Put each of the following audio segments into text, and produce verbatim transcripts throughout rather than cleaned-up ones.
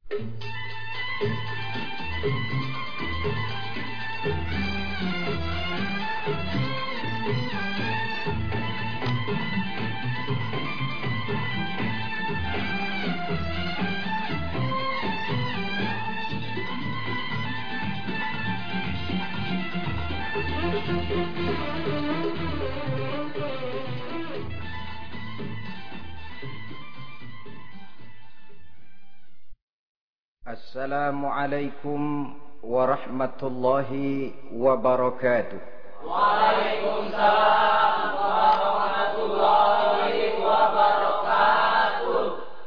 Assalamualaikum warahmatullahi wabarakatuh. Waalaikumsalam warahmatullahi wabarakatuh.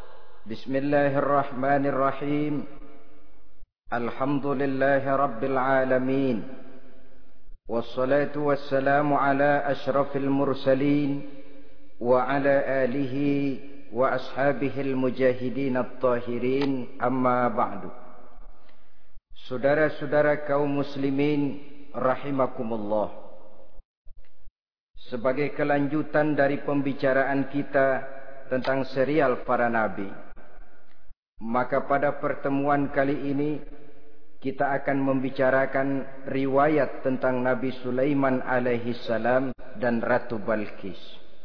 Bismillahirrahmanirrahim. Alhamdulillahi rabbil alamin. Wassalatu wassalamu ala ashrafil mursalin wa ala alihi wa ashabihil mujahidin at-tahirin, amma ba'du. Saudara-saudara kaum muslimin rahimakumullah. Sebagai kelanjutan dari pembicaraan kita tentang serial para nabi, maka pada pertemuan kali ini kita akan membicarakan riwayat tentang Nabi Sulaiman alaihi salam dan Ratu Balqis.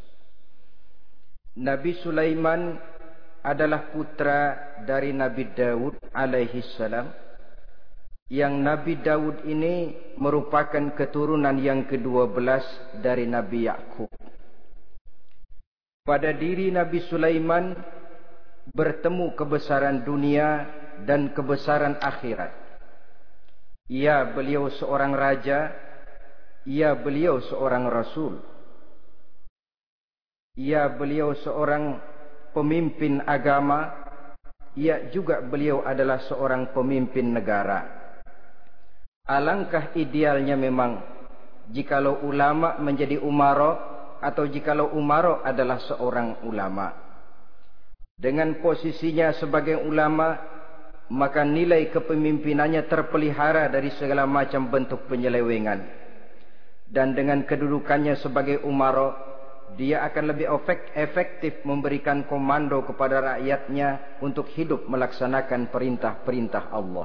Nabi Sulaiman adalah putra dari Nabi Daud alaihi salam, yang Nabi Daud ini merupakan keturunan yang kedua belas dari Nabi Yakub. Pada diri Nabi Sulaiman bertemu kebesaran dunia dan kebesaran akhirat. Ya, beliau seorang raja, ya, beliau seorang rasul. Ya, beliau seorang pemimpin agama. Ya, juga beliau adalah seorang pemimpin negara. Alangkah idealnya memang jikalau ulama menjadi umara, atau jikalau umara adalah seorang ulama. Dengan posisinya sebagai ulama, maka nilai kepemimpinannya terpelihara dari segala macam bentuk penyelewengan. Dan dengan kedudukannya sebagai umara, dia akan lebih efektif memberikan komando kepada rakyatnya untuk hidup melaksanakan perintah-perintah Allah.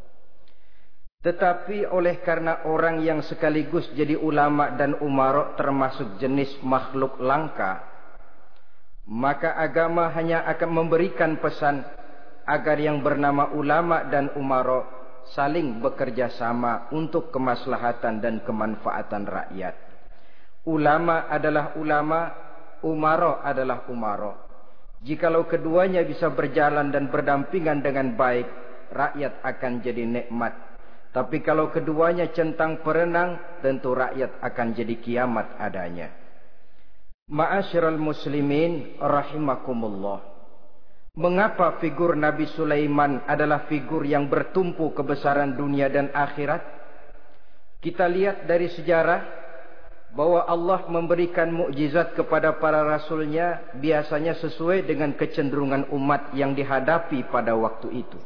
Tetapi oleh karena orang yang sekaligus jadi ulama dan umara termasuk jenis makhluk langka, maka agama hanya akan memberikan pesan agar yang bernama ulama dan umara saling bekerja sama untuk kemaslahatan dan kemanfaatan rakyat. Ulama adalah ulama, umara adalah umara. Jikalau keduanya bisa berjalan dan berdampingan dengan baik, rakyat akan jadi nikmat. Tapi kalau keduanya centang perenang, tentu rakyat akan jadi kiamat adanya. Ma'asyiral muslimin rahimakumullah. Mengapa figur Nabi Sulaiman adalah figur yang bertumpu kebesaran dunia dan akhirat? Kita lihat dari sejarah bahwa Allah memberikan mukjizat kepada para rasulnya biasanya sesuai dengan kecenderungan umat yang dihadapi pada waktu itu.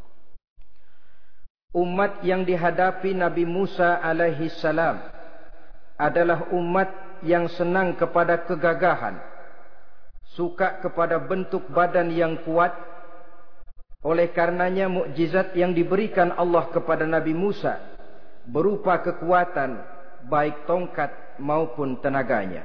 Umat yang dihadapi Nabi Musa alaihi salam adalah umat yang senang kepada kegagahan, suka kepada bentuk badan yang kuat. Oleh karenanya mukjizat yang diberikan Allah kepada Nabi Musa berupa kekuatan, baik tongkat maupun tenaganya.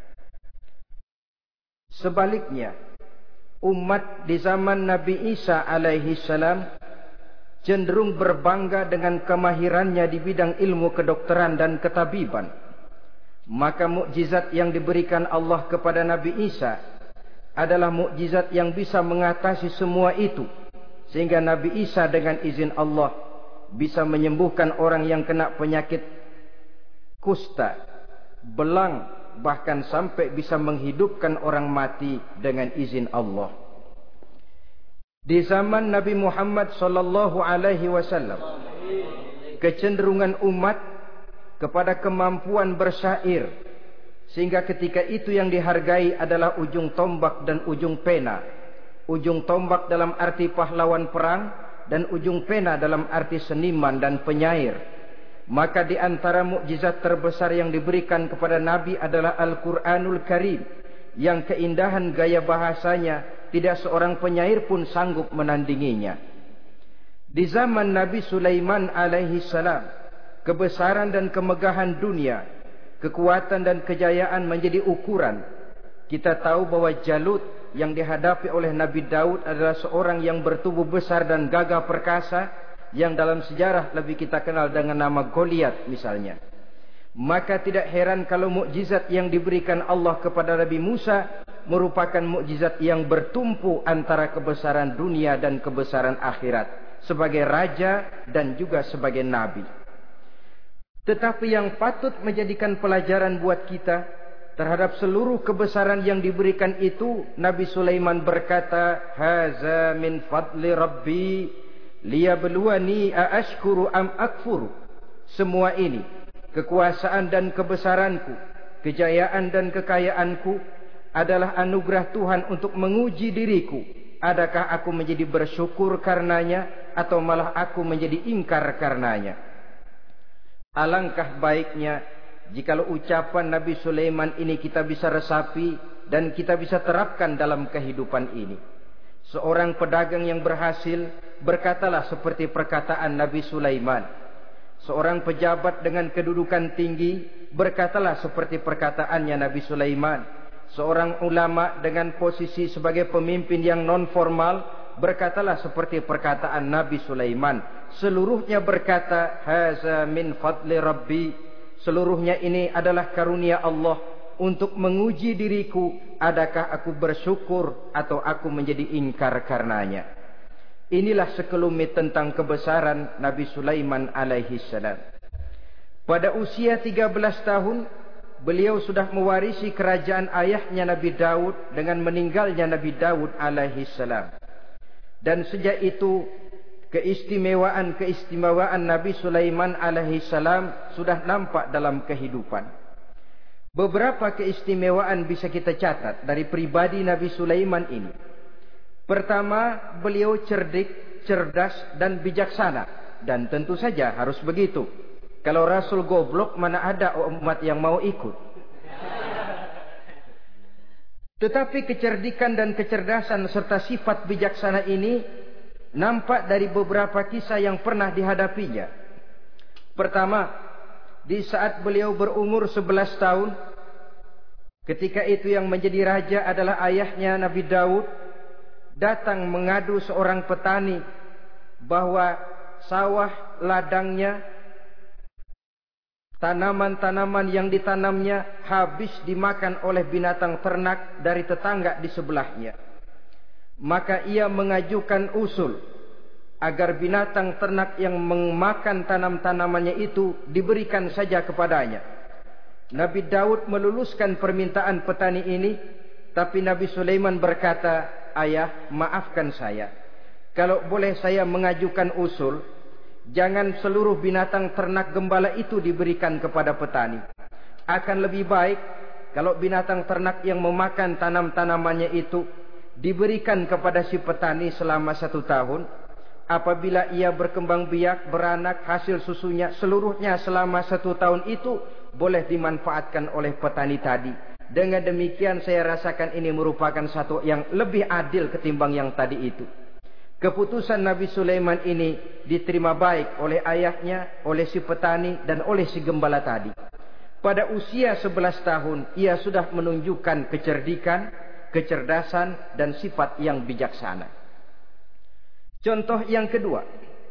Sebaliknya, umat di zaman Nabi Isa alaihi salam cenderung berbangga dengan kemahirannya di bidang ilmu kedokteran dan ketabiban. Maka mukjizat yang diberikan Allah kepada Nabi Isa adalah mukjizat yang bisa mengatasi semua itu, sehingga Nabi Isa dengan izin Allah bisa menyembuhkan orang yang kena penyakit kusta, belang, bahkan sampai bisa menghidupkan orang mati dengan izin Allah. Di zaman Nabi Muhammad sallallahu alaihi wasallam, kecenderungan umat kepada kemampuan bersyair, sehingga ketika itu yang dihargai adalah ujung tombak dan ujung pena. Ujung tombak dalam arti pahlawan perang, dan ujung pena dalam arti seniman dan penyair. Maka di antara mukjizat terbesar yang diberikan kepada Nabi adalah Al-Quranul Karim, yang keindahan gaya bahasanya tidak seorang penyair pun sanggup menandinginya. Di zaman Nabi Sulaiman alaihi salam, kebesaran dan kemegahan dunia, kekuatan dan kejayaan menjadi ukuran. Kita tahu bahwa Jalut yang dihadapi oleh Nabi Daud adalah seorang yang bertubuh besar dan gagah perkasa, yang dalam sejarah lebih kita kenal dengan nama Goliat misalnya. Maka tidak heran kalau mukjizat yang diberikan Allah kepada Nabi Musa merupakan mukjizat yang bertumpu antara kebesaran dunia dan kebesaran akhirat, sebagai raja dan juga sebagai nabi. Tetapi yang patut menjadikan pelajaran buat kita terhadap seluruh kebesaran yang diberikan itu, Nabi Sulaiman berkata, "Haza min fadli Rabbi liyabluwani aashkuru am akfuru." Semua ini, kekuasaan dan kebesaranku, kejayaan dan kekayaanku, adalah anugerah Tuhan untuk menguji diriku. Adakah aku menjadi bersyukur karenanya, atau malah aku menjadi ingkar karenanya? Alangkah baiknya jikalau ucapan Nabi Sulaiman ini kita bisa resapi dan kita bisa terapkan dalam kehidupan ini. Seorang pedagang yang berhasil berkatalah seperti perkataan Nabi Sulaiman. Seorang pejabat dengan kedudukan tinggi berkatalah seperti perkataannya Nabi Sulaiman. Seorang ulama dengan posisi sebagai pemimpin yang non formal berkatalah seperti perkataan Nabi Sulaiman. Seluruhnya berkata, "Haza min fadli Rabbi." Seluruhnya ini adalah karunia Allah untuk menguji diriku, adakah aku bersyukur atau aku menjadi ingkar karenanya. Inilah sekelumit tentang kebesaran Nabi Sulaiman alaihi salam. Pada usia tiga belas tahun, beliau sudah mewarisi kerajaan ayahnya Nabi Daud dengan meninggalnya Nabi Daud alaihi salam. Dan sejak itu, keistimewaan-keistimewaan Nabi Sulaiman alaihi salam sudah nampak dalam kehidupan. Beberapa keistimewaan bisa kita catat dari pribadi Nabi Sulaiman ini. Pertama, beliau cerdik, cerdas dan bijaksana. Dan tentu saja harus begitu. Kalau Rasul goblok, mana ada umat yang mau ikut. Tetapi kecerdikan dan kecerdasan serta sifat bijaksana ini nampak dari beberapa kisah yang pernah dihadapinya. Pertama, di saat beliau berumur sebelas tahun, ketika itu yang menjadi raja adalah ayahnya Nabi Daud, datang mengadu seorang petani bahwa sawah ladangnya, tanaman-tanaman yang ditanamnya habis dimakan oleh binatang ternak dari tetangga di sebelahnya. Maka ia mengajukan usul agar binatang ternak yang memakan tanam-tanamannya itu diberikan saja kepadanya. Nabi Daud meluluskan permintaan petani ini, tapi Nabi Sulaiman berkata, "Ayah, maafkan saya. Kalau boleh saya mengajukan usul, jangan seluruh binatang ternak gembala itu diberikan kepada petani. Akan lebih baik kalau binatang ternak yang memakan tanam-tanamannya itu diberikan kepada si petani selama satu tahun. Apabila ia berkembang biak, beranak, hasil susunya seluruhnya selama satu tahun itu boleh dimanfaatkan oleh petani tadi. Dengan demikian saya rasakan ini merupakan satu yang lebih adil ketimbang yang tadi itu." Keputusan Nabi Sulaiman ini diterima baik oleh ayahnya, oleh si petani dan oleh si gembala tadi. Pada usia sebelas tahun ia sudah menunjukkan kecerdikan, kecerdasan dan sifat yang bijaksana. Contoh yang kedua,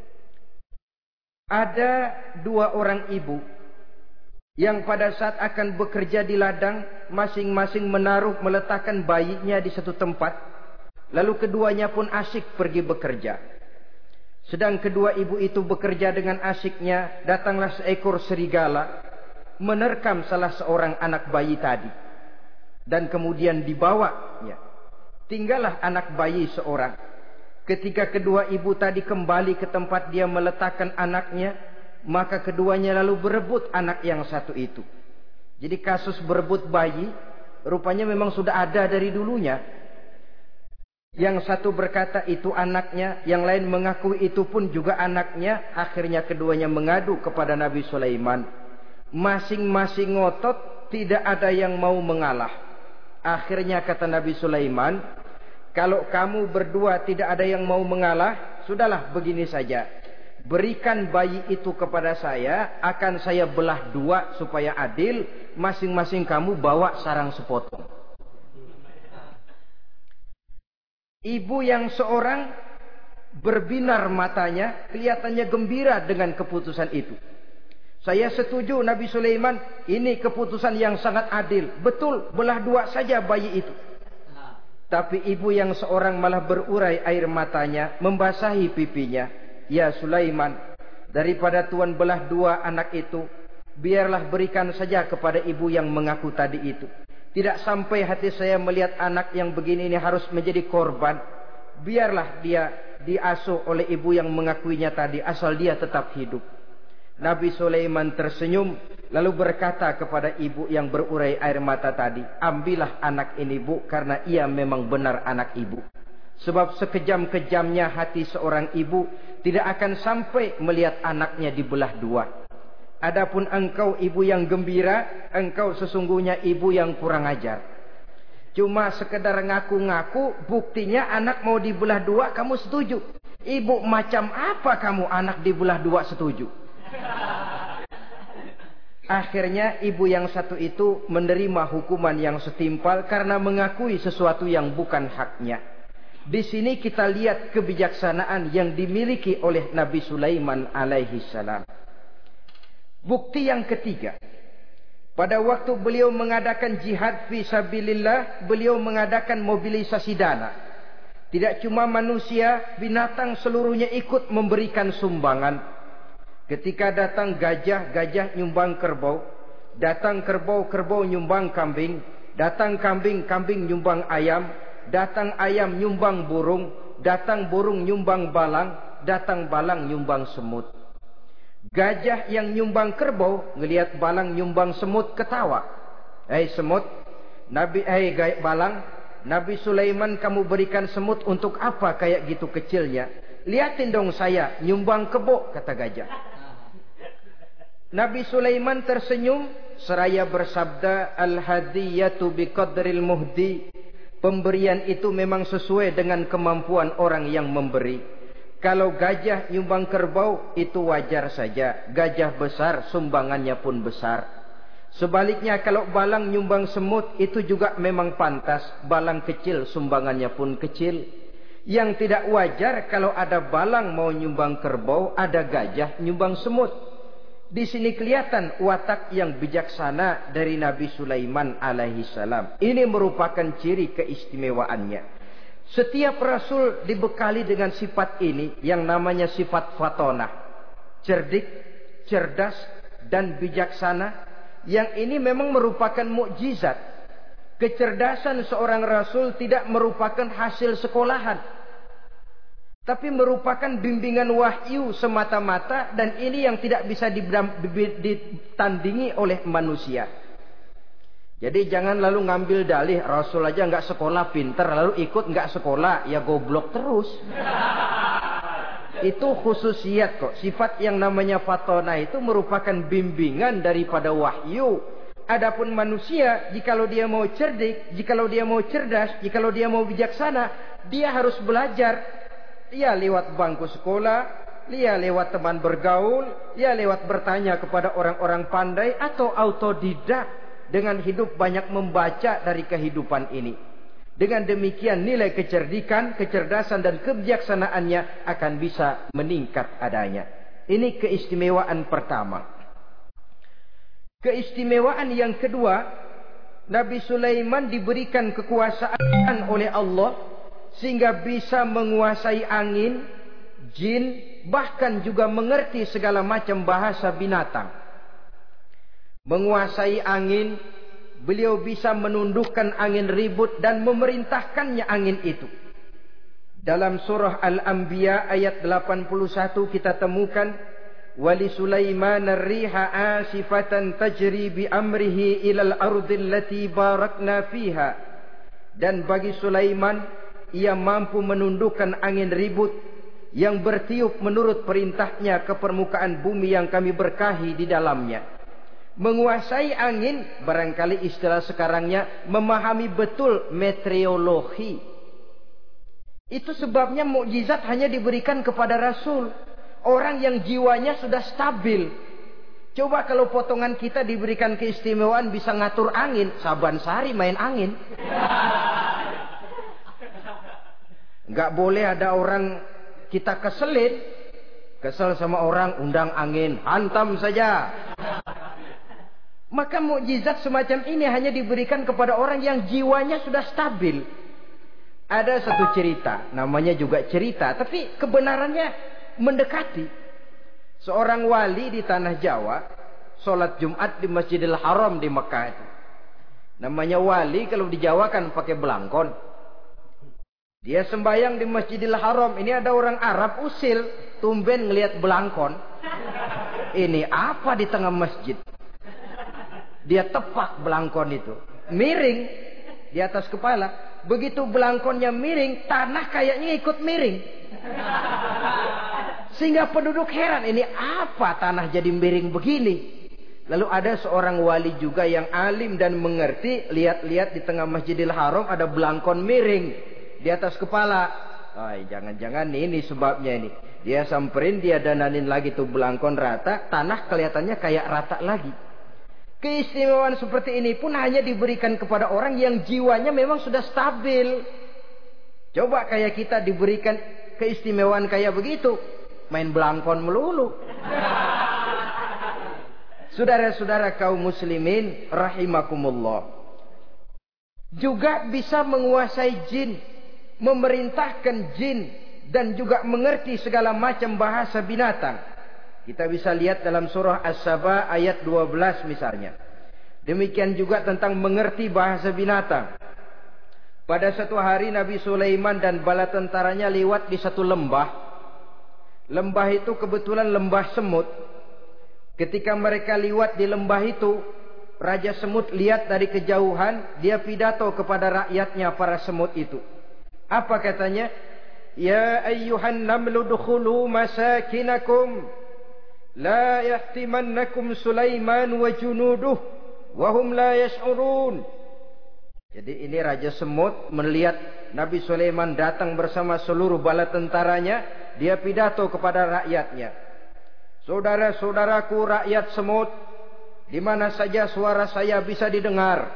ada dua orang ibu yang pada saat akan bekerja di ladang, masing-masing menaruh meletakkan bayinya di satu tempat. Lalu keduanya pun asyik pergi bekerja. Sedang kedua ibu itu bekerja dengan asyiknya, datanglah seekor serigala menerkam salah seorang anak bayi tadi. Dan kemudian dibawanya. Tinggallah anak bayi seorang. Ketika kedua ibu tadi kembali ke tempat dia meletakkan anaknya, maka keduanya lalu berebut anak yang satu itu. Jadi kasus berebut bayi rupanya memang sudah ada dari dulunya. Yang satu berkata itu anaknya, yang lain mengaku itu pun juga anaknya. Akhirnya keduanya mengadu kepada Nabi Sulaiman. Masing-masing ngotot, tidak ada yang mau mengalah. Akhirnya kata Nabi Sulaiman, "Kalau kamu berdua tidak ada yang mau mengalah, sudahlah begini saja. Berikan bayi itu kepada saya, akan saya belah dua supaya adil. Masing-masing kamu bawa sarang sepotong. Ibu yang seorang berbinar matanya, kelihatannya gembira dengan keputusan itu. Saya setuju Nabi Sulaiman, ini keputusan yang sangat adil. Betul, belah dua saja bayi itu. Tapi ibu yang seorang malah berurai air matanya, membasahi pipinya. Ya Sulaiman, daripada Tuhan belah dua anak itu, biarlah berikan saja kepada ibu yang mengaku tadi itu. Tidak sampai hati saya melihat anak yang begini ini harus menjadi korban. Biarlah dia diasuh oleh ibu yang mengakuinya tadi, asal dia tetap hidup. Nabi Sulaiman tersenyum, lalu berkata kepada ibu yang berurai air mata tadi, ambillah anak ini bu, karena ia memang benar anak ibu. Sebab sekejam-kejamnya hati seorang ibu tidak akan sampai melihat anaknya dibelah dua. Adapun engkau ibu yang gembira, engkau sesungguhnya ibu yang kurang ajar. Cuma sekedar ngaku-ngaku, buktinya anak mau dibelah dua kamu setuju. Ibu macam apa kamu anak dibelah dua setuju? Akhirnya ibu yang satu itu menerima hukuman yang setimpal karena mengakui sesuatu yang bukan haknya. Di sini kita lihat kebijaksanaan yang dimiliki oleh Nabi Sulaiman alaihi salam. Bukti yang ketiga, pada waktu beliau mengadakan jihad fi sabilillah, beliau mengadakan mobilisasi dana. Tidak cuma manusia, binatang seluruhnya ikut memberikan sumbangan. Ketika datang gajah, gajah nyumbang kerbau. Datang kerbau, kerbau nyumbang kambing. Datang kambing, kambing nyumbang ayam. Datang ayam nyumbang burung. Datang burung nyumbang balang. Datang balang nyumbang semut. Gajah yang nyumbang kerbau ngelihat balang nyumbang semut ketawa. Hei semut, Nabi hei balang, Nabi Sulaiman kamu berikan semut untuk apa kayak gitu kecilnya? Lihatin dong saya nyumbang kebo, kata gajah. Nabi Sulaiman tersenyum seraya bersabda, al-hadiyatu biqadril muhdi. Pemberian itu memang sesuai dengan kemampuan orang yang memberi. Kalau gajah nyumbang kerbau itu wajar saja. Gajah besar sumbangannya pun besar. Sebaliknya kalau balang nyumbang semut itu juga memang pantas. Balang kecil sumbangannya pun kecil. Yang tidak wajar kalau ada balang mau nyumbang kerbau, ada gajah nyumbang semut. Di sini kelihatan watak yang bijaksana dari Nabi Sulaiman alaihi salam. Ini merupakan ciri keistimewaannya. Setiap rasul dibekali dengan sifat ini yang namanya sifat fatonah. Cerdik, cerdas, dan bijaksana. Yang ini memang merupakan mukjizat. Kecerdasan seorang rasul tidak merupakan hasil sekolahan, tapi merupakan bimbingan wahyu semata-mata, dan ini yang tidak bisa ditandingi oleh manusia. Jadi jangan lalu ngambil dalih rasul aja nggak sekolah pinter, lalu ikut nggak sekolah ya goblok terus. Itu khususiat kok. Sifat yang namanya fatona itu merupakan bimbingan daripada wahyu. Adapun manusia, jikalau dia mau cerdik, jikalau dia mau cerdas, jikalau dia mau bijaksana, dia harus belajar. Dia lewat bangku sekolah, dia lewat teman bergaul, dia lewat bertanya kepada orang-orang pandai, atau autodidak dengan hidup banyak membaca dari kehidupan ini. Dengan demikian nilai kecerdikan, kecerdasan dan kebijaksanaannya akan bisa meningkat adanya. Ini keistimewaan pertama. Keistimewaan yang kedua, Nabi Sulaiman diberikan kekuasaan oleh Allah sehingga bisa menguasai angin, jin, bahkan juga mengerti segala macam bahasa binatang. Menguasai angin, beliau bisa menundukkan angin ribut dan memerintahkannya angin itu. Dalam surah Al-Anbiya ayat delapan puluh satu kita temukan, wali Sulaiman ar-riha asifatan tajri bi amrihi ilal ardil lati barakna fiha. Dan bagi Sulaiman, ia mampu menundukkan angin ribut yang bertiup menurut perintahnya ke permukaan bumi yang kami berkahi di dalamnya. Menguasai angin, barangkali istilah sekarangnya memahami betul meteorologi. Itu sebabnya mukjizat hanya diberikan kepada Rasul. Orang yang jiwanya sudah stabil. Coba kalau potongan kita diberikan keistimewaan bisa ngatur angin. Saban sehari main angin. Nggak boleh ada orang kita keselin. Kesel sama orang, undang angin. Hantam saja. Maka mukjizat semacam ini hanya diberikan kepada orang yang jiwanya sudah stabil. Ada satu cerita. Namanya juga cerita. Tapi kebenarannya mendekati. Seorang wali di tanah Jawa sholat Jumat di Masjidil Haram di Mekah itu. Namanya wali kalau di Jawa kan pakai belangkon. Dia sembahyang di Masjidil Haram. Ini ada orang Arab usil, tumben ngelihat belangkon. Ini apa di tengah masjid? Dia tepak belangkon itu, miring di atas kepala. Begitu belangkonnya miring, tanah kayaknya ikut miring. Sehingga penduduk heran, ini apa tanah jadi miring begini? Lalu ada seorang wali juga yang alim dan mengerti, lihat-lihat di tengah Masjidil Haram ada belangkon miring di atas kepala. Ay, jangan-jangan ini sebabnya ini. Dia samperin, dia dananin lagi tuh belangkon rata, tanah kelihatannya kayak rata lagi. Keistimewaan seperti ini pun hanya diberikan kepada orang yang jiwanya memang sudah stabil. Coba kayak kita diberikan keistimewaan kayak begitu, main belangkon melulu. Saudara-saudara kaum muslimin rahimakumullah. Juga bisa menguasai jin, memerintahkan jin, dan juga mengerti segala macam bahasa binatang. Kita bisa lihat dalam surah As-Saba ayat dua belas misalnya. Demikian juga tentang mengerti bahasa binatang. Pada satu hari Nabi Sulaiman dan bala tentaranya lewat di satu lembah. Lembah itu kebetulan lembah semut. Ketika mereka lewat di lembah itu, Raja Semut lihat dari kejauhan, dia pidato kepada rakyatnya para semut itu. Apa katanya? Ya ayyuhan namlu dukhulu masakinakum. La yahtimannakum Sulaiman wa junuduh wa hum la yash'urun. Jadi ini Raja Semut melihat Nabi Sulaiman datang bersama seluruh bala tentaranya, dia pidato kepada rakyatnya. Saudara-saudaraku rakyat semut, di mana saja suara saya bisa didengar.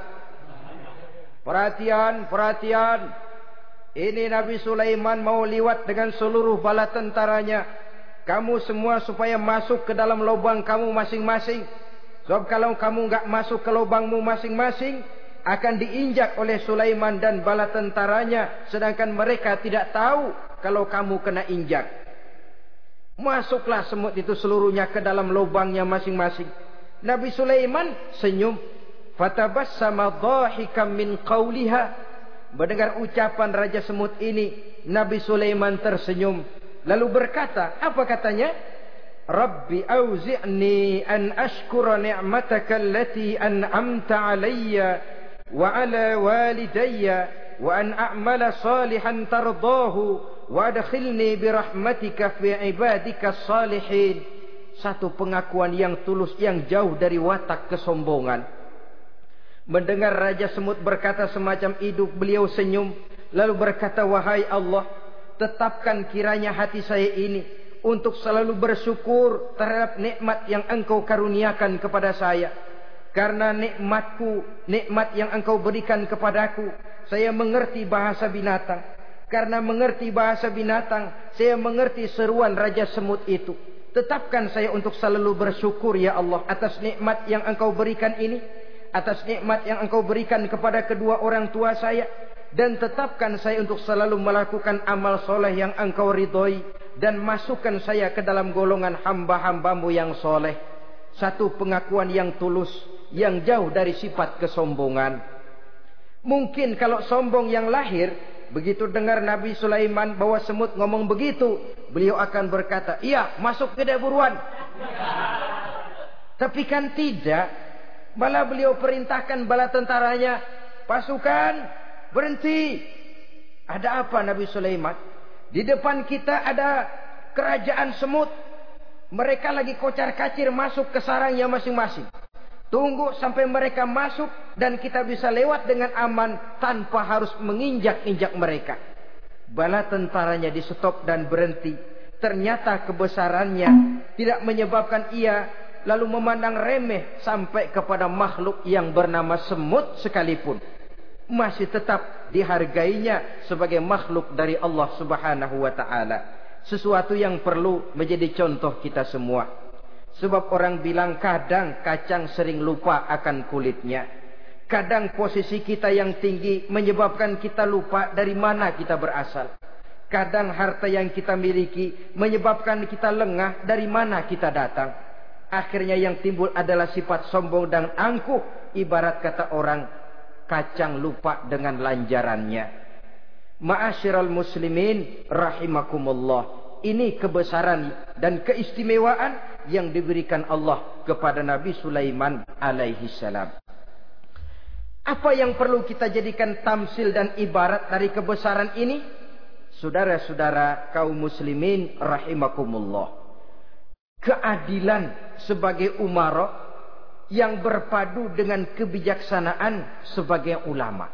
Perhatian, perhatian. Ini Nabi Sulaiman mau liwat dengan seluruh bala tentaranya. Kamu semua supaya masuk ke dalam lubang kamu masing-masing. Sebab kalau kamu enggak masuk ke lubangmu masing-masing, akan diinjak oleh Sulaiman dan bala tentaranya. Sedangkan mereka tidak tahu kalau kamu kena injak. Masuklah semut itu seluruhnya ke dalam lubangnya masing-masing. Nabi Sulaiman senyum. Fatabassama dhahikan min qawliha. Mendengar ucapan Raja Semut ini, Nabi Sulaiman tersenyum. Lalu berkata, apa katanya? Rabbi auzi'ni an ashkura ni'mataka allati an'amta alayya wa ala walidayya wa an a'mala salihan tardahu wa adkhilni birahmatika fi ibadika salihin. Satu pengakuan yang tulus, yang jauh dari watak kesombongan. Mendengar Raja Semut berkata semacam itu, beliau senyum. Lalu berkata, wahai Allah, tetapkan kiranya hati saya ini untuk selalu bersyukur terhadap nikmat yang engkau karuniakan kepada saya. Karena nikmatku, nikmat yang engkau berikan kepadaku, saya mengerti bahasa binatang. Karena mengerti bahasa binatang, saya mengerti seruan Raja Semut itu. Tetapkan saya untuk selalu bersyukur ya Allah atas nikmat yang engkau berikan ini, atas nikmat yang engkau berikan kepada kedua orang tua saya. Dan tetapkan saya untuk selalu melakukan amal soleh yang engkau ridhoi. Dan masukkan saya ke dalam golongan hamba-hambamu yang soleh. Satu pengakuan yang tulus, yang jauh dari sifat kesombongan. Mungkin kalau sombong yang lahir, begitu dengar Nabi Sulaiman bawa semut ngomong begitu, beliau akan berkata, iya masuk ke buruan. Tapi kan tidak. Malah beliau perintahkan bala tentaranya, pasukan berhenti. Ada apa Nabi Sulaiman? Di depan kita ada kerajaan semut. Mereka lagi kocar-kacir masuk ke sarangnya masing-masing. Tunggu sampai mereka masuk dan kita bisa lewat dengan aman tanpa harus menginjak-injak mereka. bala tentaranya di stop dan berhenti. Ternyata kebesarannya tidak menyebabkan ia lalu memandang remeh sampai kepada makhluk yang bernama semut sekalipun. Masih tetap dihargainya sebagai makhluk dari Allah Subhanahu wa ta'ala. Sesuatu yang perlu menjadi contoh kita semua. Sebab orang bilang kadang kacang sering lupa akan kulitnya. Kadang posisi kita yang tinggi menyebabkan kita lupa dari mana kita berasal. Kadang harta yang kita miliki menyebabkan kita lengah dari mana kita datang. Akhirnya yang timbul adalah sifat sombong dan angkuh. Ibarat kata orang, kacang lupa dengan lanjarannya. Ma'asyiral muslimin rahimakumullah. Ini kebesaran dan keistimewaan yang diberikan Allah kepada Nabi Sulaiman alaihi salam. Apa yang perlu kita jadikan tamsil dan ibarat dari kebesaran ini? Saudara-saudara kaum muslimin rahimakumullah. Keadilan sebagai umara yang berpadu dengan kebijaksanaan sebagai ulama.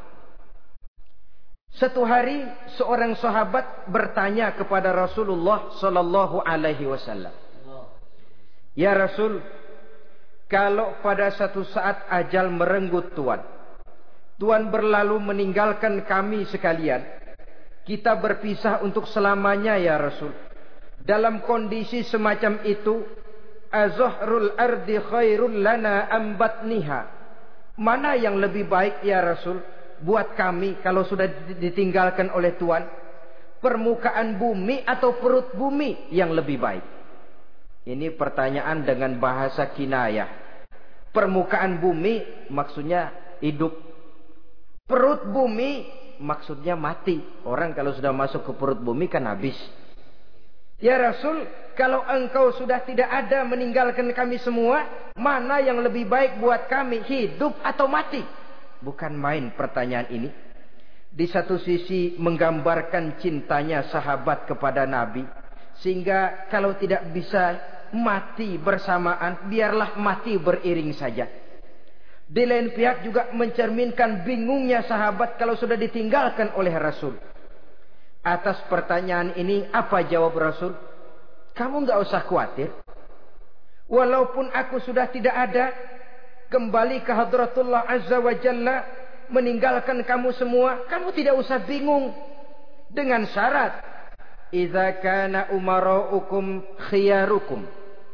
Satu hari seorang sahabat bertanya kepada Rasulullah sallallahu alaihi wasallam, "Ya Rasul, kalau pada satu saat ajal merenggut Tuan, Tuan berlalu meninggalkan kami sekalian, kita berpisah untuk selamanya ya Rasul. Dalam kondisi semacam itu, azahrul ardi khairul lana ambatniha. Mana yang lebih baik ya Rasul buat kami kalau sudah ditinggalkan oleh Tuan? Permukaan bumi atau perut bumi yang lebih baik?" Ini pertanyaan dengan bahasa kinayah. Permukaan bumi maksudnya hidup. Perut bumi maksudnya mati. Orang kalau sudah masuk ke perut bumi kan habis. "Ya Rasul, kalau engkau sudah tidak ada meninggalkan kami semua, mana yang lebih baik buat kami, hidup atau mati?" Bukan main pertanyaan ini. Di satu sisi menggambarkan cintanya sahabat kepada Nabi. Sehingga kalau tidak bisa mati bersamaan, biarlah mati beriring saja. Di lain pihak juga mencerminkan bingungnya sahabat kalau sudah ditinggalkan oleh Rasul. Atas pertanyaan ini apa jawab Rasul? "Kamu enggak usah khawatir. Walaupun aku sudah tidak ada, kembali ke hadratullah azza wa jalla, meninggalkan kamu semua, kamu tidak usah bingung. Dengan syarat, idza kana umaraukum khiyarukum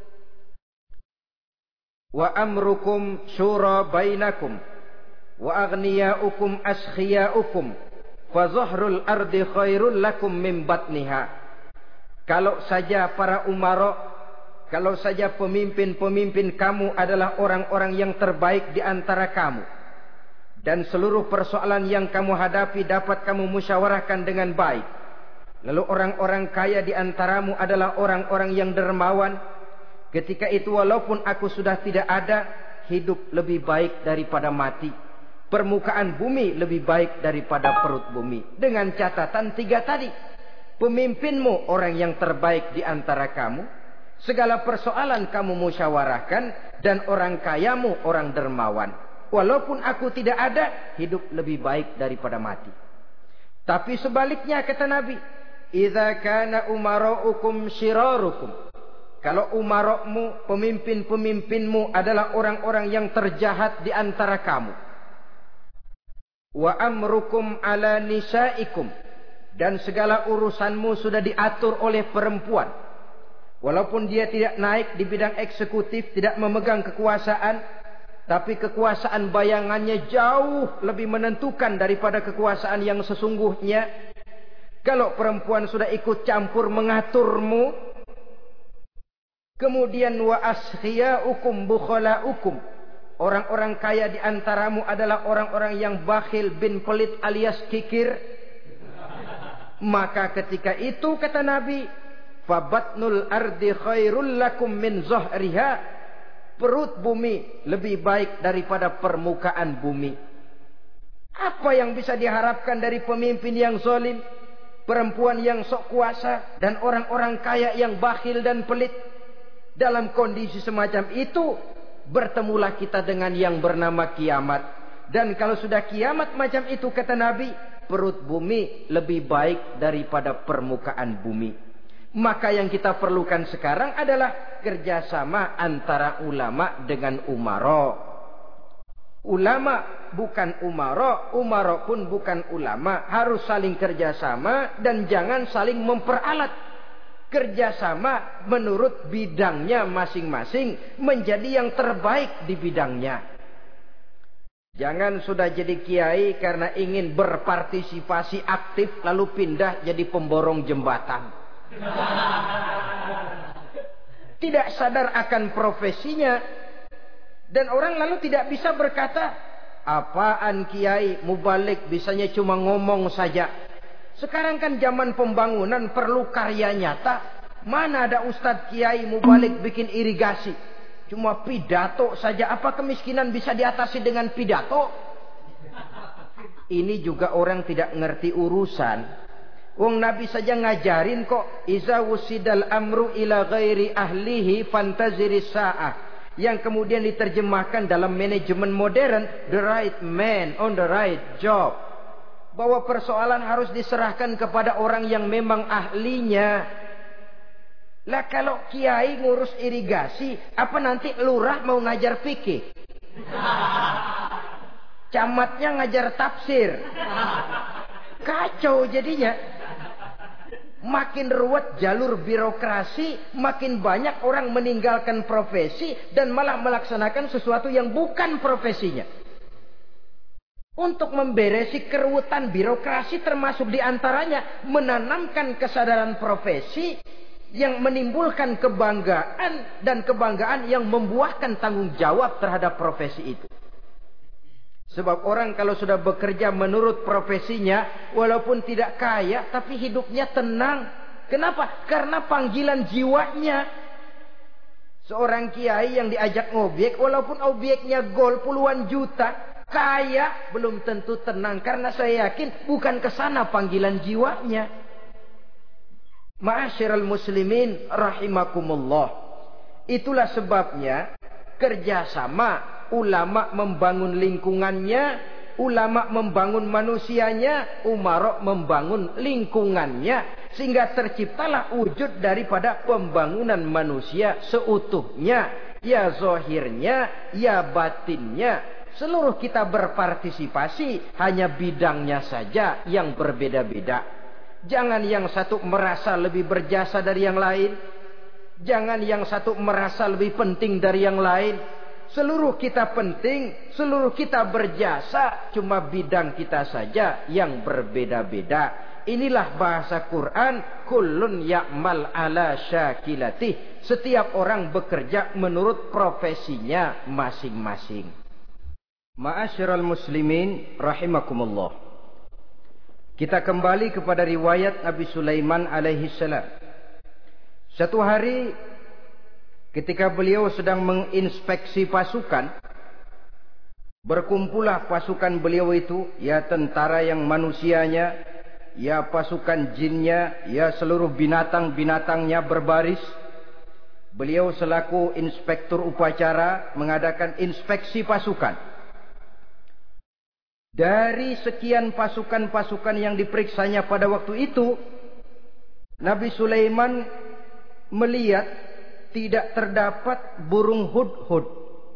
wa amrukum syura bainakum wa aghniyaukum askhiyaukum fa zahrul ardi khairul lakum min batniha." Kalau saja para umara, kalau saja pemimpin-pemimpin kamu adalah orang-orang yang terbaik di antara kamu, dan seluruh persoalan yang kamu hadapi dapat kamu musyawarahkan dengan baik, lalu orang-orang kaya di antaramu adalah orang-orang yang dermawan, ketika itu walaupun aku sudah tidak ada, hidup lebih baik daripada mati. Permukaan bumi lebih baik daripada perut bumi. Dengan catatan tiga tadi. Pemimpinmu orang yang terbaik di antara kamu, segala persoalan kamu musyawarahkan, dan orang kayamu orang dermawan. Walaupun aku tidak ada, hidup lebih baik daripada mati. Tapi sebaliknya kata Nabi, idza kana umaraukum syirarukum. Kalau umarokmu, pemimpin-pemimpinmu adalah orang-orang yang terjahat di antara kamu. Wa amrukum ala nisaikum. Dan segala urusanmu sudah diatur oleh perempuan. Walaupun dia tidak naik di bidang eksekutif, tidak memegang kekuasaan, tapi kekuasaan bayangannya jauh lebih menentukan daripada kekuasaan yang sesungguhnya. Kalau perempuan sudah ikut campur mengaturmu, kemudian wa askhiyaukum bukhalaukum, orang-orang kaya di antaramu adalah orang-orang yang bakhil bin pelit alias kikir, maka ketika itu kata Nabi, fabatnul ardi khairul lakum min zahriha, perut bumi lebih baik daripada permukaan bumi. Apa yang bisa diharapkan dari pemimpin yang zalim, perempuan yang sok kuasa, dan orang-orang kaya yang bakhil dan pelit? Dalam kondisi semacam itu, bertemulah kita dengan yang bernama kiamat. Dan kalau sudah kiamat macam itu kata Nabi, perut bumi lebih baik daripada permukaan bumi. Maka yang kita perlukan sekarang adalah kerjasama antara ulama dengan umara. Ulama bukan umara, umara pun bukan ulama. Harus saling kerjasama dan jangan saling memperalat. Kerjasama menurut bidangnya masing-masing menjadi yang terbaik di bidangnya. Jangan sudah jadi kiai karena ingin berpartisipasi aktif lalu pindah jadi pemborong jembatan. Tidak sadar akan profesinya. Dan orang lalu tidak bisa berkata, apaan kiai mubalik bisanya cuma ngomong saja. Sekarang kan zaman pembangunan perlu karya nyata. Mana ada ustadz kiai mubalik bikin irigasi. Cuma pidato saja. Apa kemiskinan bisa diatasi dengan pidato? Ini juga orang tidak ngerti urusan. Wong Nabi saja ngajarin kok. Iza wusidal amru ila ghairi ahlihi fantaziris sa'ah. Yang kemudian diterjemahkan dalam manajemen modern, the right man on the right job. Bahwa persoalan harus diserahkan kepada orang yang memang ahlinya. Lah kalau kiai ngurus irigasi, apa nanti lurah mau ngajar fikih? Camatnya ngajar tafsir. Kacau jadinya. Makin ruwet jalur birokrasi, makin banyak orang meninggalkan profesi dan malah melaksanakan sesuatu yang bukan profesinya. Untuk memberesi keruwetan birokrasi termasuk diantaranya menanamkan kesadaran profesi yang menimbulkan kebanggaan dan kebanggaan yang membuahkan tanggung jawab terhadap profesi itu. Sebab orang kalau sudah bekerja menurut profesinya, walaupun tidak kaya, tapi hidupnya tenang. Kenapa? Karena panggilan jiwanya. Seorang kiai yang diajak ngobjek, walaupun objeknya gol puluhan juta, kaya, belum tentu tenang. Karena saya yakin bukan ke sana panggilan jiwanya. Ma'asyiral muslimin rahimakumullah. Itulah sebabnya kerjasama. Ulama membangun lingkungannya, ulama membangun manusianya, umarok membangun lingkungannya, sehingga terciptalah wujud daripada pembangunan manusia seutuhnya, ya zahirnya, ya batinnya. Seluruh kita berpartisipasi, hanya bidangnya saja yang berbeda-beda. Jangan yang satu merasa lebih berjasa dari yang lain, jangan yang satu merasa lebih penting dari yang lain. Seluruh kita penting, seluruh kita berjasa, cuma bidang kita saja yang berbeda-beda. Inilah bahasa Quran, kullun ya'mal ala syakilatih. Setiap orang bekerja menurut profesinya masing-masing. Ma'asyiral muslimin rahimakumullah. Kita kembali kepada riwayat Nabi Sulaiman alaihi salam. Satu hari ketika beliau sedang menginspeksi pasukan, berkumpullah pasukan beliau itu, ya tentara yang manusianya, ya pasukan jinnya, ya seluruh binatang-binatangnya berbaris. Beliau selaku inspektur upacara mengadakan inspeksi pasukan. Dari sekian pasukan-pasukan yang diperiksanya pada waktu itu, Nabi Sulaiman melihat tidak terdapat burung hudhud.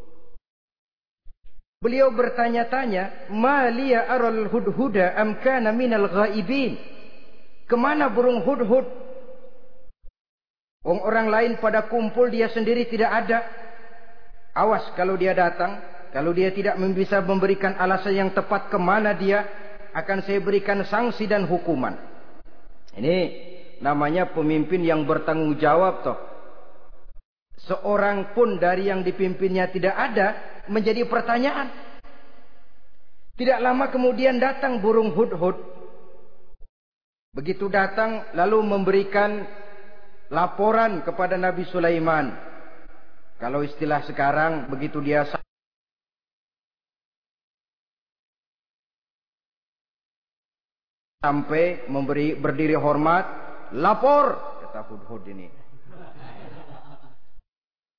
Beliau bertanya-tanya, "Ma liya aral hudhuda am kana minal ghaibin?" Kemana burung hudhud? Orang lain pada kumpul, dia sendiri tidak ada. Awas kalau dia datang, kalau dia tidak bisa memberikan alasan yang tepat kemana dia, akan saya berikan sanksi dan hukuman. Ini namanya pemimpin yang bertanggung jawab toh. Seorang pun dari yang dipimpinnya tidak ada, menjadi pertanyaan. Tidak lama kemudian datang burung hudhud. Begitu datang lalu memberikan laporan kepada Nabi Sulaiman. Kalau istilah sekarang, begitu dia sampai memberi berdiri hormat, lapor, kata hudhud ini.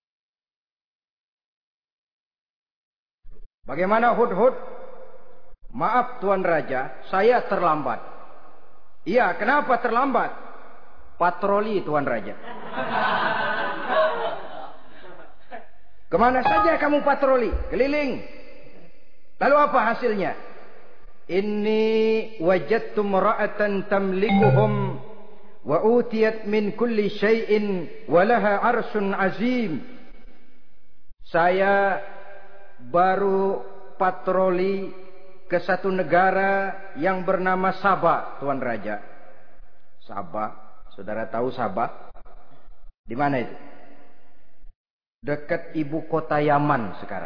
Bagaimana hudhud? Maaf Tuan Raja, saya terlambat. Iya, kenapa terlambat? Patroli Tuan Raja. Kemana saja kamu patroli? Keliling. Lalu apa hasilnya? Inni wajadtu mar'atan tamlikuhum wa utiyat min kulli syai'in wa laha arsyun azim. Saya baru patroli ke satu negara yang bernama Sabah, Tuan Raja. Sabah, saudara tahu Sabah? Di mana itu? Dekat ibu kota Yaman sekarang.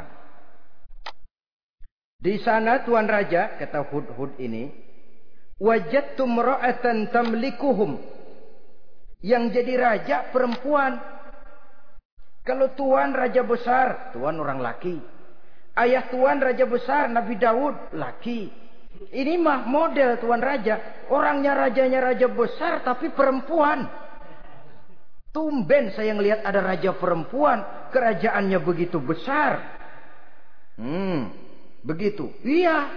Di sana Tuan Raja, kata Hudhud ini, wajadtu mra'atan tamlikuhum. Yang jadi raja perempuan. Kalau Tuan raja besar, Tuan orang laki. Ayah Tuan raja besar Nabi Daud laki. Ini mah model Tuan Raja. Orangnya rajanya raja besar tapi perempuan. Tumben saya ngelihat ada raja perempuan, kerajaannya begitu besar. Hmm, begitu. Iya.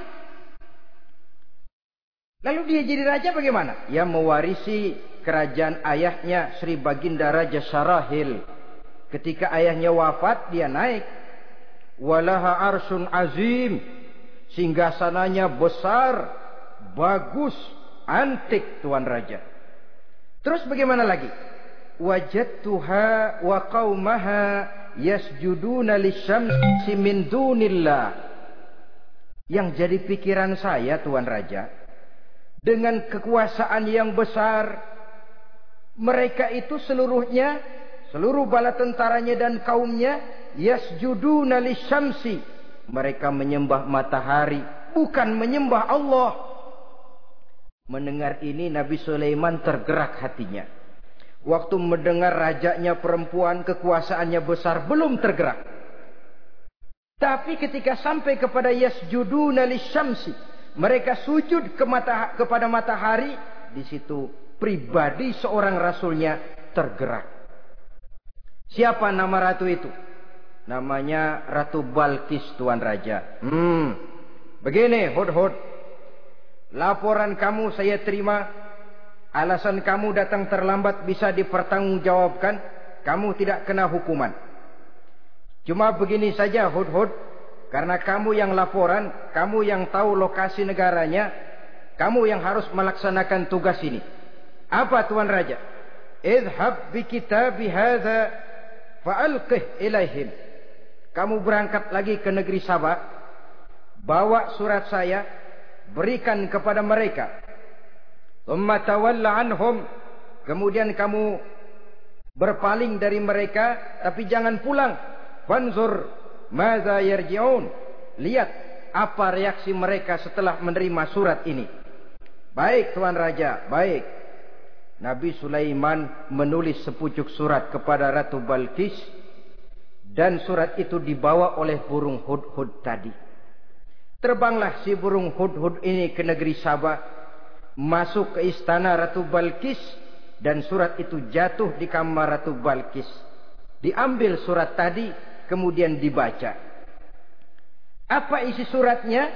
Lalu dia jadi raja bagaimana? Ya mewarisi kerajaan ayahnya Sri Baginda Raja Syarahil. Ketika ayahnya wafat, dia naik. Walaha arsyun azim. Singgasananya besar, bagus, antik Tuan Raja. Terus bagaimana lagi? Wajadtuha wa qaumaha yasjuduna lisyamsi min dunillah. Yang jadi pikiran saya Tuan Raja, dengan kekuasaan yang besar, mereka itu seluruhnya, seluruh bala tentaranya dan kaumnya, yasjuduna lisyamsi. Mereka menyembah matahari, bukan menyembah Allah. Mendengar ini Nabi Sulaiman tergerak hatinya. Waktu mendengar rajanya perempuan, kekuasaannya besar, belum tergerak. Tapi ketika sampai kepada yasjuduna lisyamsi, mereka sujud ke mata, kepada matahari, di situ pribadi seorang rasulnya tergerak. Siapa nama ratu itu? Namanya Ratu Balkis Tuan Raja. Hmm, begini Hudhud, laporan kamu saya terima. Alasan kamu datang terlambat bisa dipertanggungjawabkan. Kamu tidak kena hukuman. Cuma begini saja Hudhud, karena kamu yang laporan, kamu yang tahu lokasi negaranya, kamu yang harus melaksanakan tugas ini. Apa Tuan Raja? Idhab bi kitabi hadza fa'alqih ilaihim. Kamu berangkat lagi ke negeri Sabah, bawa surat saya, berikan kepada mereka. Thumma tawalla anhum. Kemudian kamu berpaling dari mereka, tapi jangan pulang. Fanzur madza yarji'un. Lihat apa reaksi mereka setelah menerima surat ini. Baik Tuan Raja, baik. Nabi Sulaiman menulis sepucuk surat kepada Ratu Balkis, dan surat itu dibawa oleh burung Hudhud tadi. Terbanglah si burung Hudhud ini ke negeri Sabah, masuk ke istana Ratu Balkis, dan surat itu jatuh di kamar Ratu Balkis. Diambil surat tadi, kemudian dibaca. Apa isi suratnya?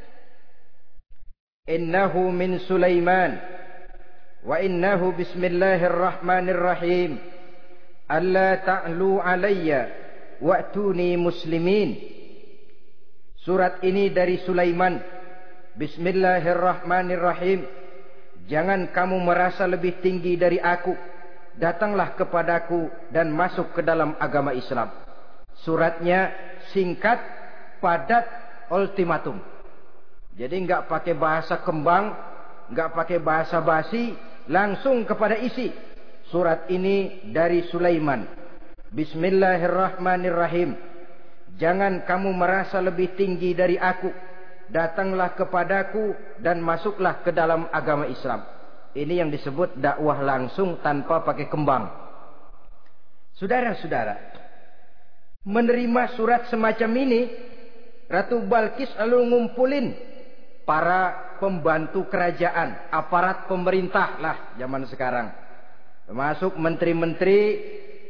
Innahu min Sulaiman wa innahu bismillahirrahmanirrahim. Alla ta'lu alayya wa'tuni muslimin. Surat ini dari Sulaiman. Bismillahirrahmanirrahim. Jangan kamu merasa lebih tinggi dari aku. Datanglah kepadaku dan masuk ke dalam agama Islam. Suratnya singkat, padat, ultimatum. Jadi enggak pakai bahasa kembang, enggak pakai bahasa basi, langsung kepada isi. Surat ini dari Sulaiman. Bismillahirrahmanirrahim. Jangan kamu merasa lebih tinggi dari aku. Datanglah kepadaku dan masuklah ke dalam agama Islam. Ini yang disebut dakwah langsung tanpa pakai kembang. Saudara-saudara, menerima surat semacam ini, Ratu Balkis lalu ngumpulin para pembantu kerajaan, aparat pemerintah lah zaman sekarang. Termasuk menteri-menteri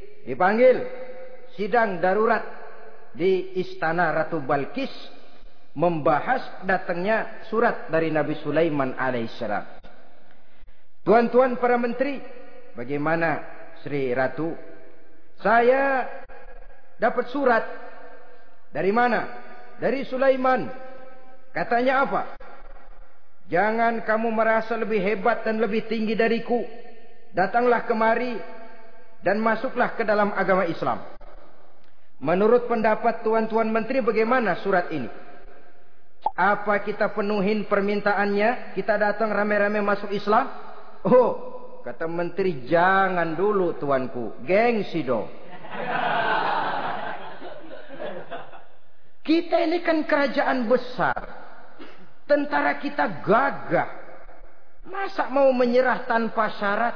dipanggil sidang darurat di istana Ratu Balkis. membahas datangnya surat dari Nabi Sulaiman alaihissalam. Tuan-tuan para menteri, bagaimana Sri Ratu? Saya dapat surat. Dari mana? Dari Sulaiman. Katanya apa? Jangan kamu merasa lebih hebat dan lebih tinggi dariku. Datanglah kemari dan masuklah ke dalam agama Islam. Menurut pendapat tuan-tuan menteri, bagaimana surat ini? Apa kita penuhin permintaannya? Kita datang rame-rame masuk Islam? Oh, kata menteri, jangan dulu tuanku. Gengsi dong. Kita ini kan kerajaan besar. Tentara kita gagah. Masa mau menyerah tanpa syarat?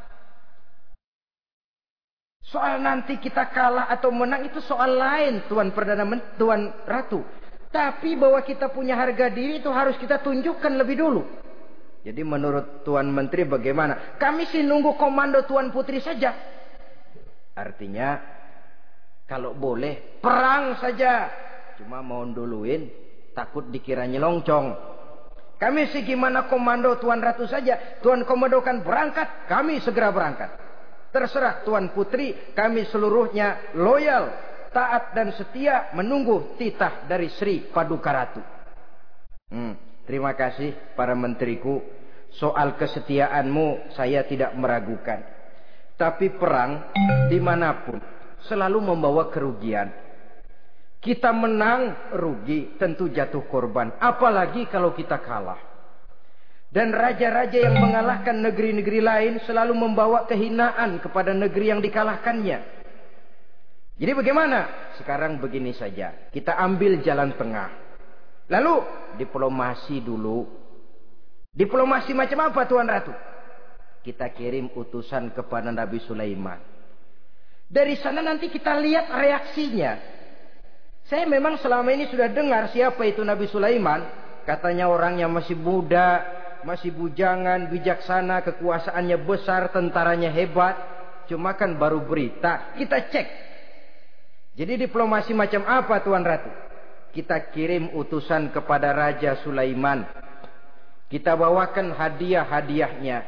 Soal nanti kita kalah atau menang itu soal lain, Tuan Perdana Menteri, Tuan Ratu. Tapi bahwa kita punya harga diri itu harus kita tunjukkan lebih dulu. Jadi menurut Tuan Menteri bagaimana? Kami sih nunggu komando Tuan Putri saja. Artinya kalau boleh perang saja. Cuma mau duluin takut dikira nyelongcong. Kami sih gimana komando Tuan Ratu saja. Tuan komandokan berangkat, kami segera berangkat. Terserah Tuan Putri, kami seluruhnya loyal, taat dan setia menunggu titah dari Sri Paduka Ratu. Hmm, terima kasih para menteriku. Soal kesetiaanmu saya tidak meragukan. Tapi perang dimanapun selalu membawa kerugian. Kita menang rugi, tentu jatuh korban. Apalagi kalau kita kalah. Dan raja-raja yang mengalahkan negeri-negeri lain selalu membawa kehinaan kepada negeri yang dikalahkannya. Jadi bagaimana? Sekarang begini saja. Kita ambil jalan tengah. Lalu diplomasi dulu. Diplomasi macam apa Tuan Ratu? Kita kirim utusan kepada Nabi Sulaiman. Dari sana nanti kita lihat reaksinya. Saya memang selama ini sudah dengar siapa itu Nabi Sulaiman. Katanya orangnya masih muda, masih bujangan, bijaksana, kekuasaannya besar, tentaranya hebat. Cuma kan baru berita, kita cek. Jadi diplomasi macam apa Tuan Ratu? Kita kirim utusan kepada Raja Sulaiman. Kita bawakan hadiah-hadiahnya.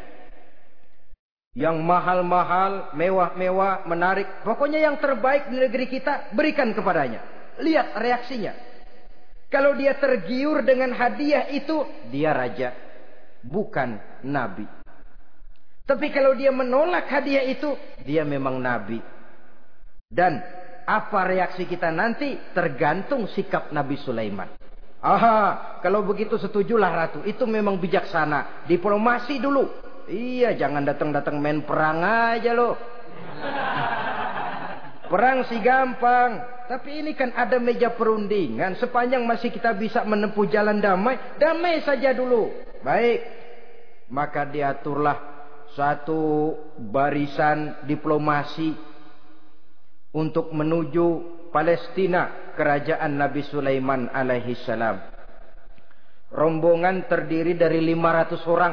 Yang mahal-mahal, mewah-mewah, menarik. Pokoknya yang terbaik di negeri kita, berikan kepadanya. Lihat reaksinya. Kalau dia tergiur dengan hadiah itu, dia raja. Bukan nabi. Tapi kalau dia menolak hadiah itu, dia memang nabi. Dan apa reaksi kita nanti tergantung sikap Nabi Sulaiman. Aha, kalau begitu setujulah Ratu. Itu memang bijaksana. Diplomasi dulu. Iya, jangan datang-datang main perang aja loh. Perang sih gampang. Tapi ini kan ada meja perundingan. Sepanjang masih kita bisa menempuh jalan damai, damai saja dulu. Baik. Maka diaturlah satu barisan diplomasi untuk menuju Palestina, kerajaan Nabi Sulaiman alaihi salam. Rombongan terdiri dari lima ratus orang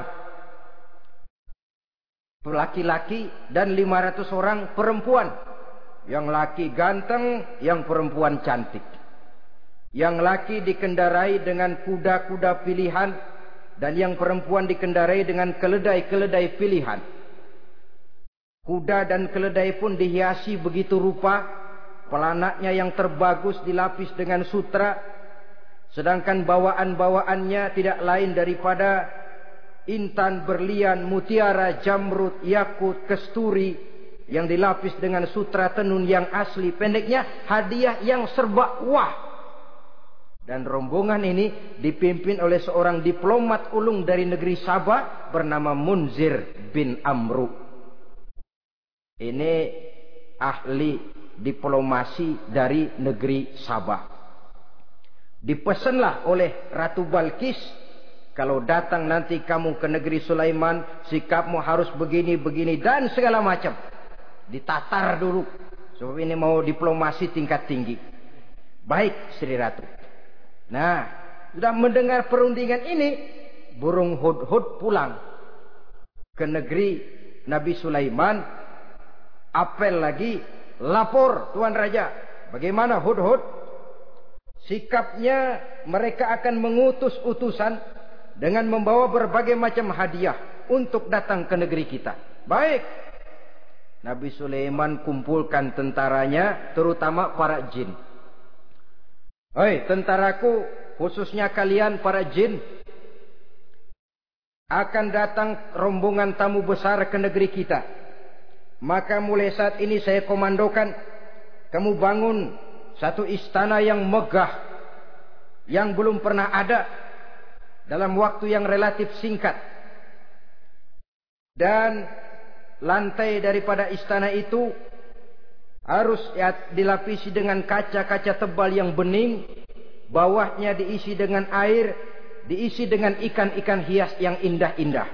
laki-laki dan lima ratus orang perempuan. Yang laki ganteng, yang perempuan cantik. Yang laki dikendarai dengan kuda-kuda pilihan dan yang perempuan dikendarai dengan keledai-keledai pilihan. Kuda dan keledai pun dihiasi begitu rupa. Pelanaknya yang terbagus dilapis dengan sutra. Sedangkan bawaan-bawaannya tidak lain daripada intan, berlian, mutiara, jamrud, yakut, kesturi yang dilapis dengan sutra tenun yang asli. Pendeknya hadiah yang serba wah. Dan rombongan ini dipimpin oleh seorang diplomat ulung dari negeri Sabah bernama Munzir bin Amru. Ini ahli diplomasi dari negeri Sabah. Dipesanlah oleh Ratu Balkis, kalau datang nanti kamu ke negeri Sulaiman, sikapmu harus begini, begini dan segala macam. Ditatar dulu. Sebab ini mau diplomasi tingkat tinggi. Baik Sri Ratu. Nah, sudah mendengar perundingan ini, burung hudhud pulang ke negeri Nabi Sulaiman. Apel lagi, lapor Tuan Raja. Bagaimana hudhud? Sikapnya mereka akan mengutus utusan dengan membawa berbagai macam hadiah untuk datang ke negeri kita. Baik. Nabi Sulaiman kumpulkan tentaranya, terutama para jin. Hei tentaraku, khususnya kalian para jin, akan datang rombongan tamu besar ke negeri kita. Maka mulai saat ini saya komandokan, kamu bangun satu istana yang megah, yang belum pernah ada dalam waktu yang relatif singkat. Dan lantai daripada istana itu harus dilapisi dengan kaca-kaca tebal yang bening, bawahnya diisi dengan air, diisi dengan ikan-ikan hias yang indah-indah.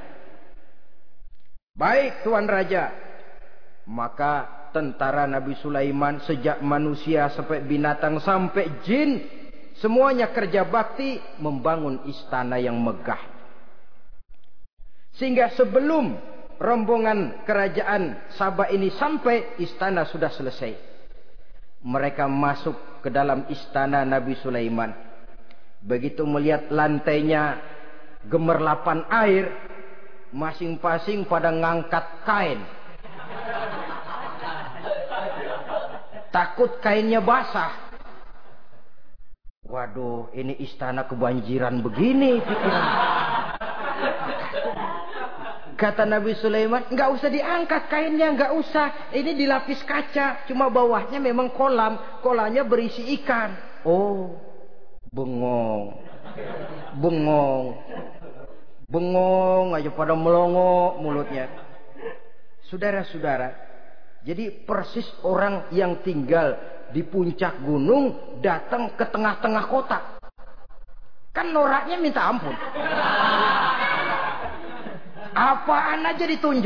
Baik Tuan Raja. Maka tentara Nabi Sulaiman, sejak manusia sampai binatang sampai jin, semuanya kerja bakti membangun istana yang megah. Sehingga sebelum rombongan kerajaan Sabah ini sampai, istana sudah selesai. Mereka masuk ke dalam istana Nabi Sulaiman. Begitu melihat lantainya gemerlapan air, masing-masing pada ngangkat kain. Takut kainnya basah. Waduh, ini istana kebanjiran begini pikiran. Kata Nabi Sulaiman, nggak usah diangkat kainnya, nggak usah. Ini dilapis kaca, cuma bawahnya memang kolam. Kolamnya berisi ikan. Oh, bengong, bengong, bengong aja pada melongo mulutnya. Saudara-saudara, jadi persis orang yang tinggal di puncak gunung datang ke tengah-tengah kota. Kan noraknya minta ampun. Apaan aja ditunjuk.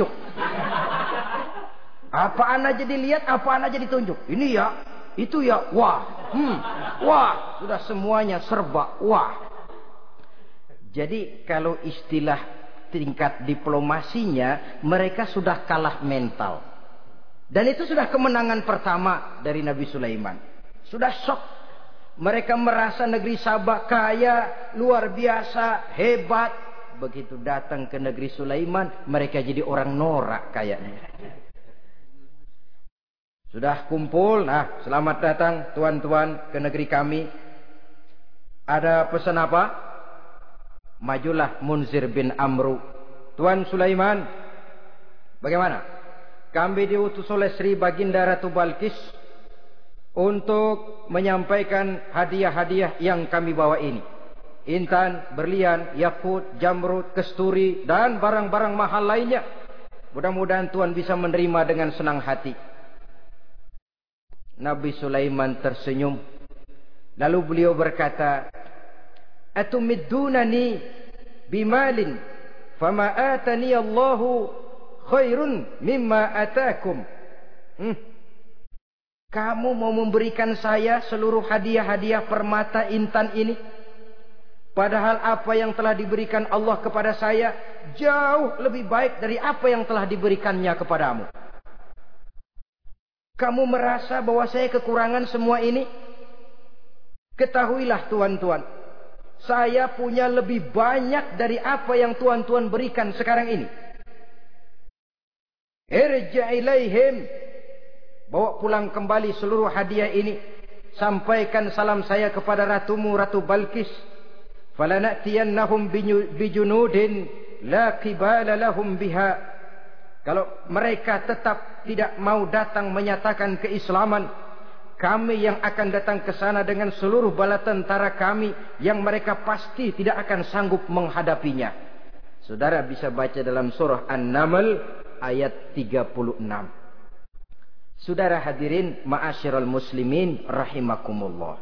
Apaan aja dilihat, apaan aja ditunjuk. Ini ya, itu ya, wah, hmm, wah, sudah semuanya serba wah. Jadi kalau istilah tingkat diplomasinya, mereka sudah kalah mental. Dan itu sudah kemenangan pertama dari Nabi Sulaiman. Sudah shock. Mereka merasa negeri Sabah kaya, luar biasa, hebat. Begitu datang ke negeri Sulaiman, mereka jadi orang norak kayaknya. Sudah kumpul, nah selamat datang tuan-tuan ke negeri kami. Ada pesan apa? Majulah Munzir bin Amru. Tuan Sulaiman, bagaimana? Kami diutus oleh Sri Baginda Ratu Balkis untuk menyampaikan hadiah-hadiah yang kami bawa ini. Intan, berlian, yakut, jamrud, kesturi, dan barang-barang mahal lainnya. Mudah-mudahan Tuan bisa menerima dengan senang hati. Nabi Sulaiman tersenyum. Lalu beliau berkata, Atumiddunani bimalin, fama atani Allahu khairun mimma atakum. Hmm. Kamu mau memberikan saya seluruh hadiah-hadiah permata intan ini, padahal apa yang telah diberikan Allah kepada saya jauh lebih baik dari apa yang telah diberikannya kepadamu. Kamu merasa bahwa saya kekurangan semua ini? Ketahuilah tuan-tuan, saya punya lebih banyak dari apa yang tuan-tuan berikan sekarang ini. Irja' ilaihim, bawa pulang kembali seluruh hadiah ini. Sampaikan salam saya kepada ratumu, Ratu Balkis. Falanatiyannahum bijunudin la qibala lahum biha. Kalau mereka tetap tidak mau datang menyatakan keislaman, kami yang akan datang ke sana dengan seluruh bala tentara kami yang mereka pasti tidak akan sanggup menghadapinya. Saudara bisa baca dalam surah An-Naml ayat tiga puluh enam. Saudara hadirin ma'asyiral muslimin rahimakumullah.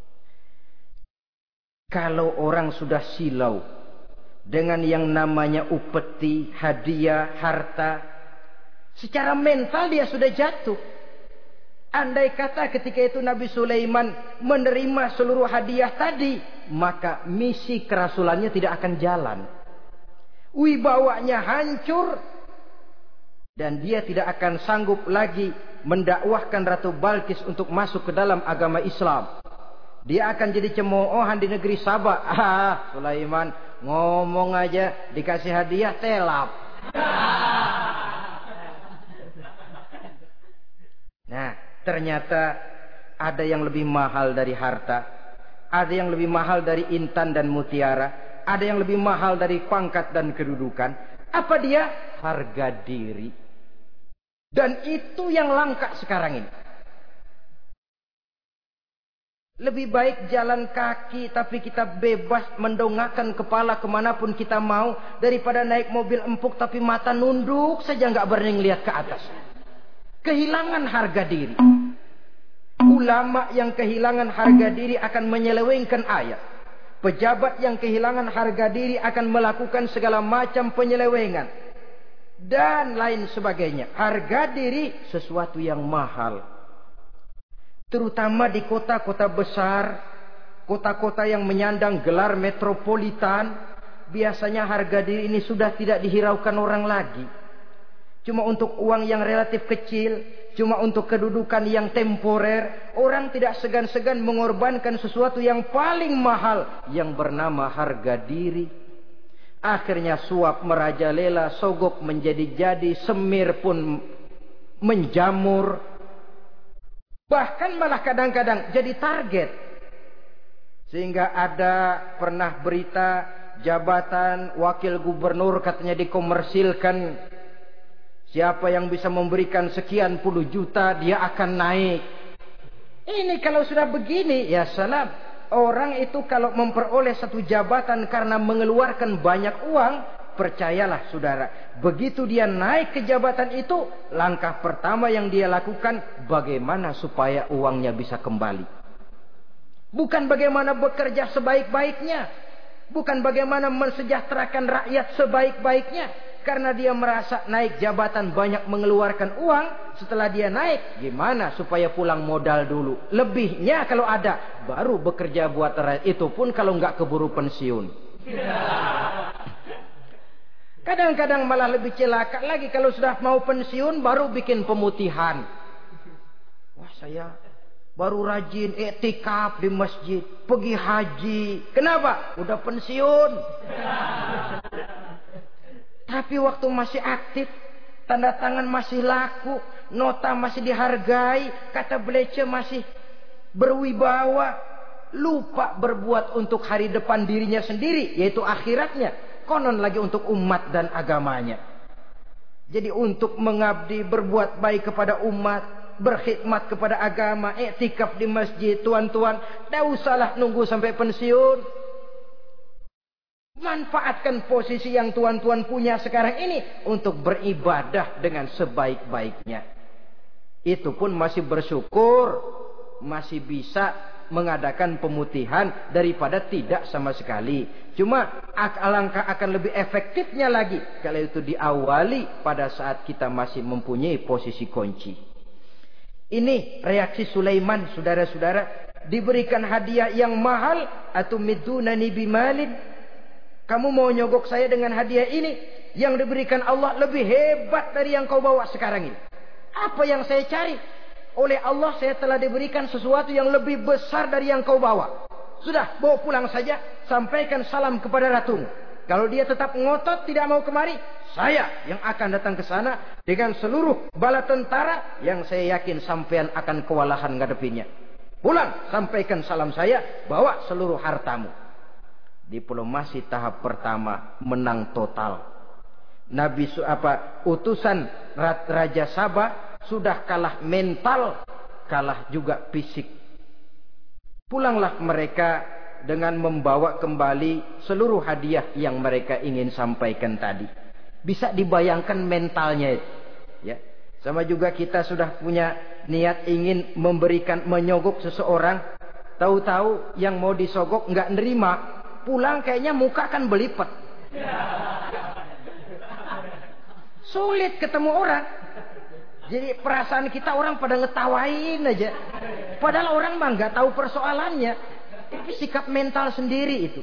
Kalau orang sudah silau dengan yang namanya upeti, hadiah, harta, secara mental dia sudah jatuh. Andai kata ketika itu Nabi Sulaiman menerima seluruh hadiah tadi, maka misi kerasulannya tidak akan jalan. Wibawanya hancur, dan dia tidak akan sanggup lagi mendakwahkan Ratu Balkis untuk masuk ke dalam agama Islam. Dia akan jadi cemoohan di negeri Sabah. Ah, Sulaiman ngomong aja dikasih hadiah telap. Nah, ternyata ada yang lebih mahal dari harta, ada yang lebih mahal dari intan dan mutiara, ada yang lebih mahal dari pangkat dan kedudukan. Apa dia? Harga diri. Dan itu yang langka sekarang ini. Lebih baik jalan kaki tapi kita bebas mendongakkan kepala kemanapun kita mau, daripada naik mobil empuk tapi mata nunduk saja nggak berani lihat ke atas. Kehilangan harga diri. Ulama yang kehilangan harga diri akan menyelewengkan ayat. Pejabat yang kehilangan harga diri akan melakukan segala macam penyelewengan dan lain sebagainya. Harga diri sesuatu yang mahal. Terutama di kota-kota besar, kota-kota yang menyandang gelar metropolitan, biasanya harga diri ini sudah tidak dihiraukan orang lagi. Cuma untuk uang yang relatif kecil, cuma untuk kedudukan yang temporer, orang tidak segan-segan mengorbankan sesuatu yang paling mahal yang bernama harga diri. Akhirnya suap merajalela, sogok menjadi-jadi, semir pun menjamur. Bahkan malah kadang-kadang jadi target. Sehingga ada pernah berita jabatan wakil gubernur katanya dikomersilkan. Siapa yang bisa memberikan sekian puluh juta dia akan naik. Ini kalau sudah begini ya salam. Orang itu kalau memperoleh satu jabatan karena mengeluarkan banyak uang, percayalah saudara, begitu dia naik ke jabatan itu, langkah pertama yang dia lakukan bagaimana supaya uangnya bisa kembali. Bukan bagaimana bekerja sebaik-baiknya, bukan bagaimana mensejahterakan rakyat sebaik-baiknya. Karena dia merasa naik jabatan banyak mengeluarkan uang, setelah dia naik gimana supaya pulang modal dulu. Lebihnya kalau ada baru bekerja buat rakyat, itu pun kalau nggak keburu pensiun. Kadang-kadang malah lebih celaka lagi, kalau sudah mau pensiun baru bikin pemutihan. Wah, saya baru rajin iktikaf di masjid, pergi haji. Kenapa? Udah pensiun. Tapi waktu masih aktif, tanda tangan masih laku, nota masih dihargai, kata belece masih berwibawa, lupa berbuat untuk hari depan dirinya sendiri, yaitu akhiratnya. Konon lagi untuk umat dan agamanya. Jadi untuk mengabdi, berbuat baik kepada umat, berkhidmat kepada agama, iktikaf di masjid, tuan-tuan, tak usahlah nunggu sampai pensiun. Manfaatkan posisi yang tuan-tuan punya sekarang ini untuk beribadah dengan sebaik-baiknya. Itu pun masih bersyukur, masih bisa mengadakan pemutihan daripada tidak sama sekali. Cuma alangkah akan lebih efektifnya lagi kalau itu diawali pada saat kita masih mempunyai posisi kunci. Ini reaksi Sulaiman, saudara-saudara. Diberikan hadiah yang mahal, atau midunani bimalin. Kamu mau nyogok saya dengan hadiah ini yang diberikan Allah lebih hebat dari yang kau bawa sekarang ini. Apa yang saya cari? Oleh Allah saya telah diberikan sesuatu yang lebih besar dari yang kau bawa. Sudah, bawa pulang saja, sampaikan salam kepada ratumu. Kalau dia tetap ngotot tidak mau kemari, saya yang akan datang ke sana dengan seluruh bala tentara yang saya yakin sampean akan kewalahan ngadepinnya. Pulang, sampaikan salam saya, bawa seluruh hartamu. Diplomasi tahap pertama menang total. Nabi apa utusan Raja Sabah sudah kalah mental, kalah juga fisik. Pulanglah mereka dengan membawa kembali seluruh hadiah yang mereka ingin sampaikan tadi. Bisa dibayangkan mentalnya itu, ya. Sama juga kita sudah punya niat ingin memberikan, menyogok seseorang, tahu-tahu yang mau disogok nggak nerima. Pulang kayaknya muka kan belipet. Sulit ketemu orang. Jadi perasaan kita orang pada ngetawain aja. Padahal orang mah nggak tahu persoalannya. Tapi sikap mental sendiri itu.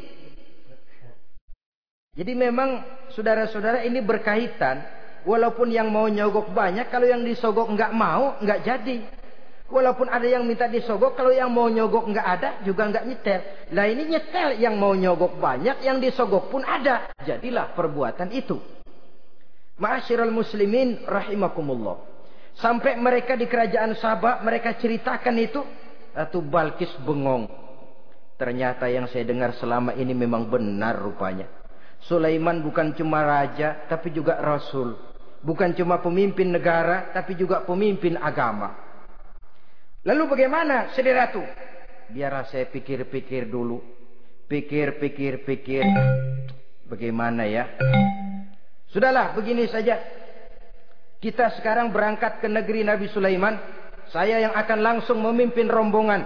Jadi memang saudara-saudara ini berkaitan. Walaupun yang mau nyogok banyak, kalau yang disogok nggak mau, nggak jadi. Walaupun ada yang minta disogok, kalau yang mau nyogok nggak ada juga nggak nyetel. Lah ini nyetel, yang mau nyogok banyak, yang disogok pun ada. Jadilah perbuatan itu. Ma'asyiral muslimin rahimakumullah. Sampai mereka di kerajaan Sabah, mereka ceritakan itu, Ratu Balkis bengong. Ternyata yang saya dengar selama ini memang benar rupanya. Sulaiman bukan cuma raja, tapi juga rasul. Bukan cuma pemimpin negara, tapi juga pemimpin agama. Lalu bagaimana, Sri Ratu? Biarlah saya pikir-pikir dulu. Pikir, pikir, pikir. Bagaimana ya? Sudahlah, begini saja. Kita sekarang berangkat ke negeri Nabi Sulaiman. Saya yang akan langsung memimpin rombongan.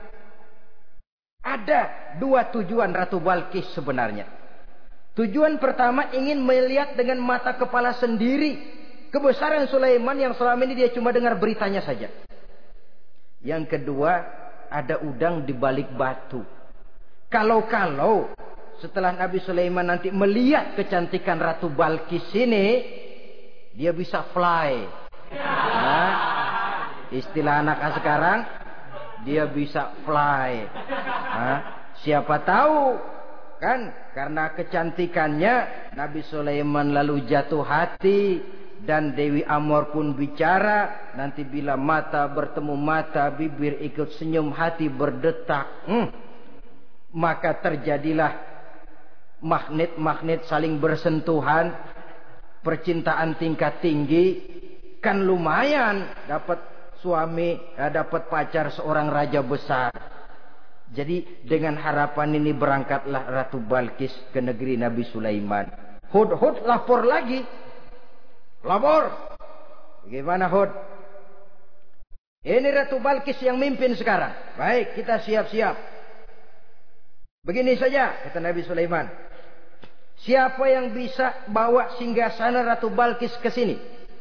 Ada dua tujuan Ratu Balkis sebenarnya. Tujuan pertama ingin melihat dengan mata kepala sendiri kebesaran Sulaiman yang selama ini dia cuma dengar beritanya saja. Yang kedua, ada udang di balik batu. Kalau-kalau setelah Nabi Sulaiman nanti melihat kecantikan Ratu Balkis ini, dia bisa fly. Nah, istilah anak sekarang, dia bisa fly. Nah, siapa tahu kan karena kecantikannya Nabi Sulaiman lalu jatuh hati. Dan Dewi Amor pun bicara. Nanti bila mata bertemu mata, bibir ikut senyum, hati berdetak. Hmm. Maka terjadilah magnet-magnet saling bersentuhan. Percintaan tingkat tinggi. Kan lumayan dapat suami, dapat pacar seorang raja besar. Jadi dengan harapan ini berangkatlah Ratu Balkis ke negeri Nabi Sulaiman. Hud-Hud lapor lagi. Lapor. Bagaimana Hud? Ini Ratu Balkis yang mimpin sekarang. Baik, kita siap-siap. Begini saja, kata Nabi Sulaiman. Siapa yang bisa bawa singgasana Ratu Balkis ke sini?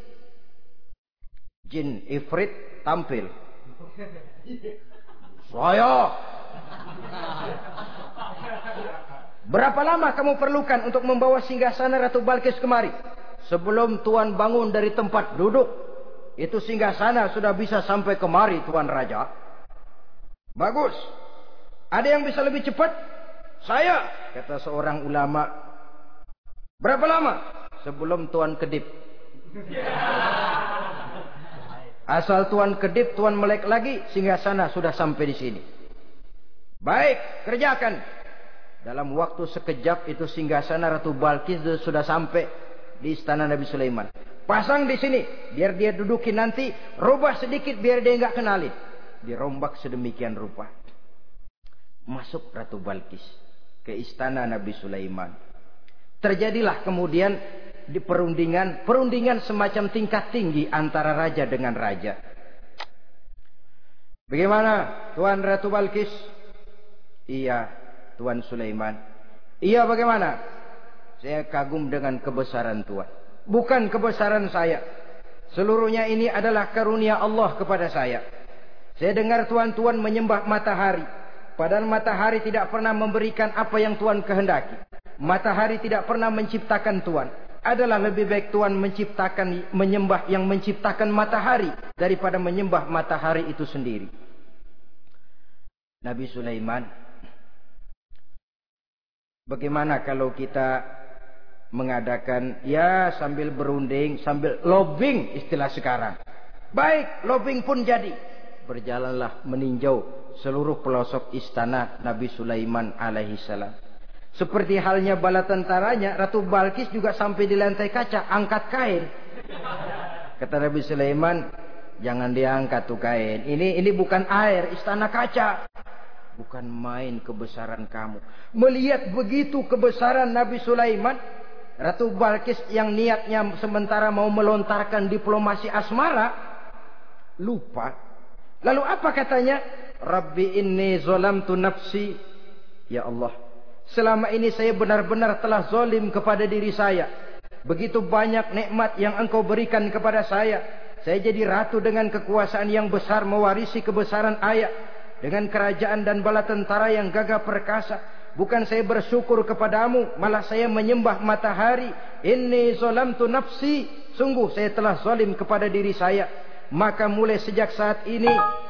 Jin Ifrit tampil. Saya. Berapa lama kamu perlukan untuk membawa singgasana Ratu Balkis kemari? Sebelum Tuan bangun dari tempat duduk, itu singgasana sudah bisa sampai kemari, Tuan Raja. Bagus. Ada yang bisa lebih cepat? Saya, kata seorang ulama. Berapa lama? Sebelum Tuan kedip. Asal Tuan kedip, Tuan melek lagi, singgasana sudah sampai di sini. Baik, kerjakan. Dalam waktu sekejap itu singgasana Ratu Balkis sudah sampai di istana Nabi Sulaiman. Pasang di sini, biar dia dudukin nanti. Rubah sedikit biar dia nggak kenali. Dirombak sedemikian rupa. Masuk Ratu Balkis ke istana Nabi Sulaiman. Terjadilah kemudian di perundingan, perundingan semacam tingkat tinggi antara raja dengan raja. Bagaimana, Tuan Ratu Balkis? Iya, Tuan Sulaiman. Iya, bagaimana? Saya kagum dengan kebesaran Tuhan. Bukan kebesaran saya. Seluruhnya ini adalah karunia Allah kepada saya. Saya dengar Tuhan-Tuhan menyembah matahari. Padahal matahari tidak pernah memberikan apa yang Tuhan kehendaki. Matahari tidak pernah menciptakan Tuhan. Adalah lebih baik Tuhan menciptakan, menyembah yang menciptakan matahari daripada menyembah matahari itu sendiri. Nabi Sulaiman, bagaimana kalau kita mengadakan ya sambil berunding, sambil lobbying istilah sekarang. Baik, lobbying pun jadi. Berjalanlah meninjau seluruh pelosok istana Nabi Sulaiman alaihi salam. Seperti halnya bala tentaranya, Ratu Balkis juga sampai di lantai kaca, angkat kain. Kata Nabi Sulaiman, jangan diangkat tuh kain. Ini ini bukan air, istana kaca. Bukan main kebesaran kamu. Melihat begitu kebesaran Nabi Sulaiman, Ratu Balkis yang niatnya sementara mau melontarkan diplomasi asmara, lupa. Lalu apa katanya? Rabbi inni zolamtu nafsi. Ya Allah, selama ini saya benar-benar telah zolim kepada diri saya. Begitu banyak nikmat yang engkau berikan kepada saya. Saya jadi ratu dengan kekuasaan yang besar, mewarisi kebesaran ayah. Dengan kerajaan dan bala tentara yang gagah perkasa. Bukan saya bersyukur kepadamu, malah saya menyembah matahari. Inni zolamtu nafsi. Sungguh saya telah zalim kepada diri saya. Maka mulai sejak saat ini,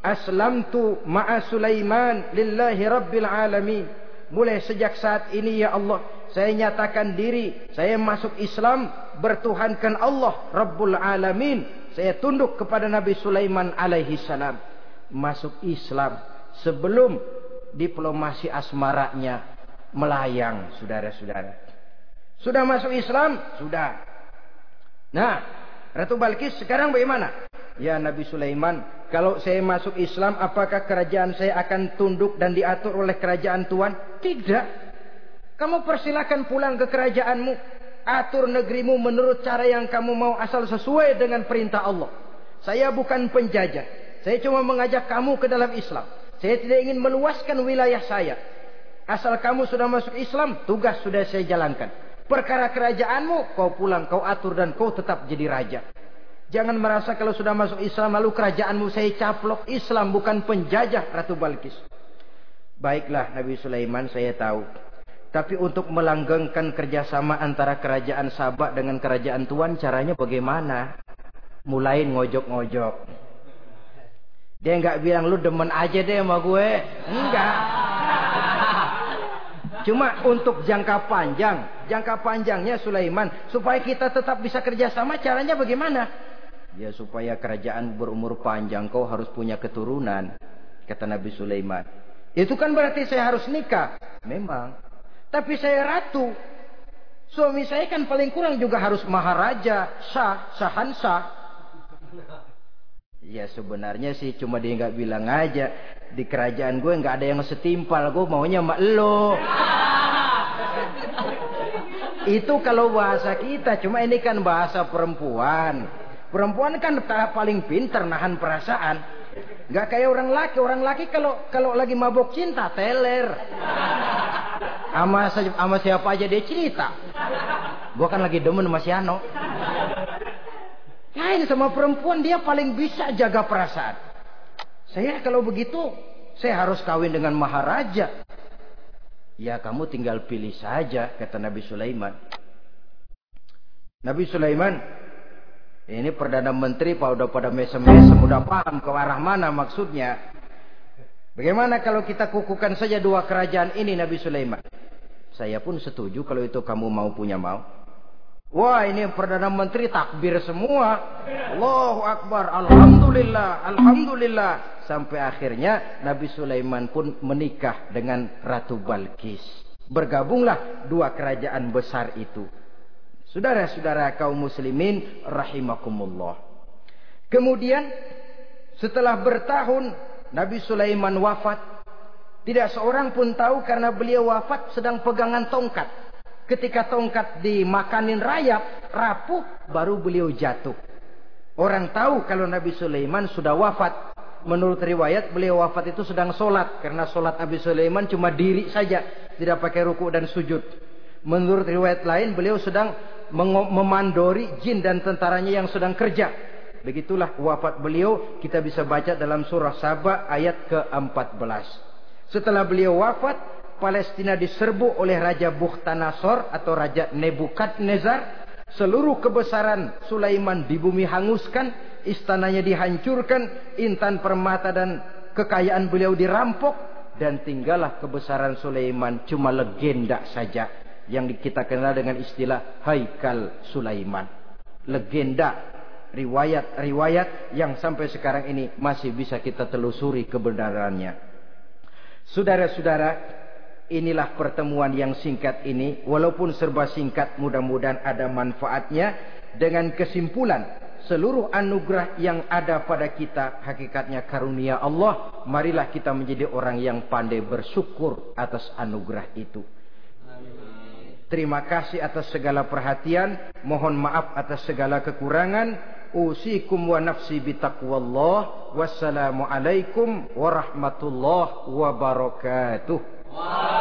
aslamtu ma'a Sulaiman lillahi rabbil alamin. Mulai sejak saat ini ya Allah, saya nyatakan diri, saya masuk Islam, bertuhankan Allah Rabbul Alamin. Saya tunduk kepada Nabi Sulaiman alaihi salam. Masuk Islam sebelum diplomasi asmaranya melayang, saudara-saudara. Sudah masuk Islam? Sudah. Nah, Ratu Balkis sekarang bagaimana? Ya Nabi Sulaiman, kalau saya masuk Islam, apakah kerajaan saya akan tunduk dan diatur oleh kerajaan Tuhan? Tidak. Kamu persilakan pulang ke kerajaanmu. Atur negerimu menurut cara yang kamu mau, asal sesuai dengan perintah Allah. Saya bukan penjajah. Saya cuma mengajak kamu ke dalam Islam. Saya tidak ingin meluaskan wilayah saya. Asal kamu sudah masuk Islam, tugas sudah saya jalankan. Perkara kerajaanmu, kau pulang, kau atur dan kau tetap jadi raja. Jangan merasa kalau sudah masuk Islam lalu kerajaanmu saya caplok. Islam bukan penjajah, Ratu Balkis. Baiklah Nabi Sulaiman, saya tahu. Tapi untuk melanggengkan kerjasama antara kerajaan Sabak dengan kerajaan Tuhan, caranya bagaimana? Mulai ngojok-ngojok. Dia nggak bilang lu demen aja deh sama gue. Enggak. Cuma untuk jangka panjang. Jangka panjangnya Sulaiman, supaya kita tetap bisa kerjasama, caranya bagaimana? Ya supaya kerajaan berumur panjang, kau harus punya keturunan, kata Nabi Sulaiman. Itu kan berarti saya harus nikah. Memang. Tapi saya ratu. Suami saya kan paling kurang juga harus maharaja, sah, sahansah. Ya sebenarnya sih cuma dia nggak bilang aja. Di kerajaan gue nggak ada yang setimpal. Gue maunya sama elo. Itu kalau bahasa kita. Cuma ini kan bahasa perempuan. Perempuan kan paling pintar nahan perasaan. Nggak kayak orang laki. Orang laki kalau kalau lagi mabok cinta teler. Sama sama siapa aja dia cerita. Gue kan lagi demen sama si Ano. Lain sama perempuan, dia paling bisa jaga perasaan. Saya kalau begitu, saya harus kawin dengan maharaja. Ya kamu tinggal pilih saja, kata Nabi Sulaiman. Nabi Sulaiman, ini Perdana Menteri pak udah pada mesem-mesem, udah paham ke arah mana maksudnya. Bagaimana kalau kita kukuhkan saja dua kerajaan ini, Nabi Sulaiman? Saya pun setuju kalau itu kamu mau punya mau. Wah ini Perdana Menteri takbir semua. Allahu Akbar, Alhamdulillah, Alhamdulillah. Sampai akhirnya Nabi Sulaiman pun menikah dengan Ratu Balkis. Bergabunglah dua kerajaan besar itu. Saudara-saudara kaum muslimin rahimakumullah. Kemudian setelah bertahun Nabi Sulaiman wafat. Tidak seorang pun tahu karena beliau wafat sedang pegangan tongkat. Ketika tongkat dimakanin rayap, rapuh, baru beliau jatuh. Orang tahu kalau Nabi Sulaiman sudah wafat. Menurut riwayat beliau wafat itu sedang sholat. Karena sholat Nabi Sulaiman cuma diri saja. Tidak pakai ruku dan sujud. Menurut riwayat lain beliau sedang memandori jin dan tentaranya yang sedang kerja. Begitulah wafat beliau. Kita bisa baca dalam surah Saba ayat ke empat belas. Setelah beliau wafat, Palestina diserbu oleh Raja Bukhtanasor atau Raja Nebukadnezar. Seluruh kebesaran Sulaiman di bumi hanguskan, istananya dihancurkan, intan permata dan kekayaan beliau dirampok, dan tinggallah kebesaran Sulaiman cuma legenda saja yang kita kenal dengan istilah Haikal Sulaiman. Legenda, riwayat-riwayat yang sampai sekarang ini masih bisa kita telusuri kebenarannya. Saudara-saudara, inilah pertemuan yang singkat ini. Walaupun serba singkat, mudah-mudahan ada manfaatnya. Dengan kesimpulan, seluruh anugerah yang ada pada kita hakikatnya karunia Allah. Marilah kita menjadi orang yang pandai bersyukur atas anugerah itu. Terima kasih atas segala perhatian. Mohon maaf atas segala kekurangan. Usikum wa nafsi bitaqwallah. Wassalamualaikum warahmatullahi wabarakatuh.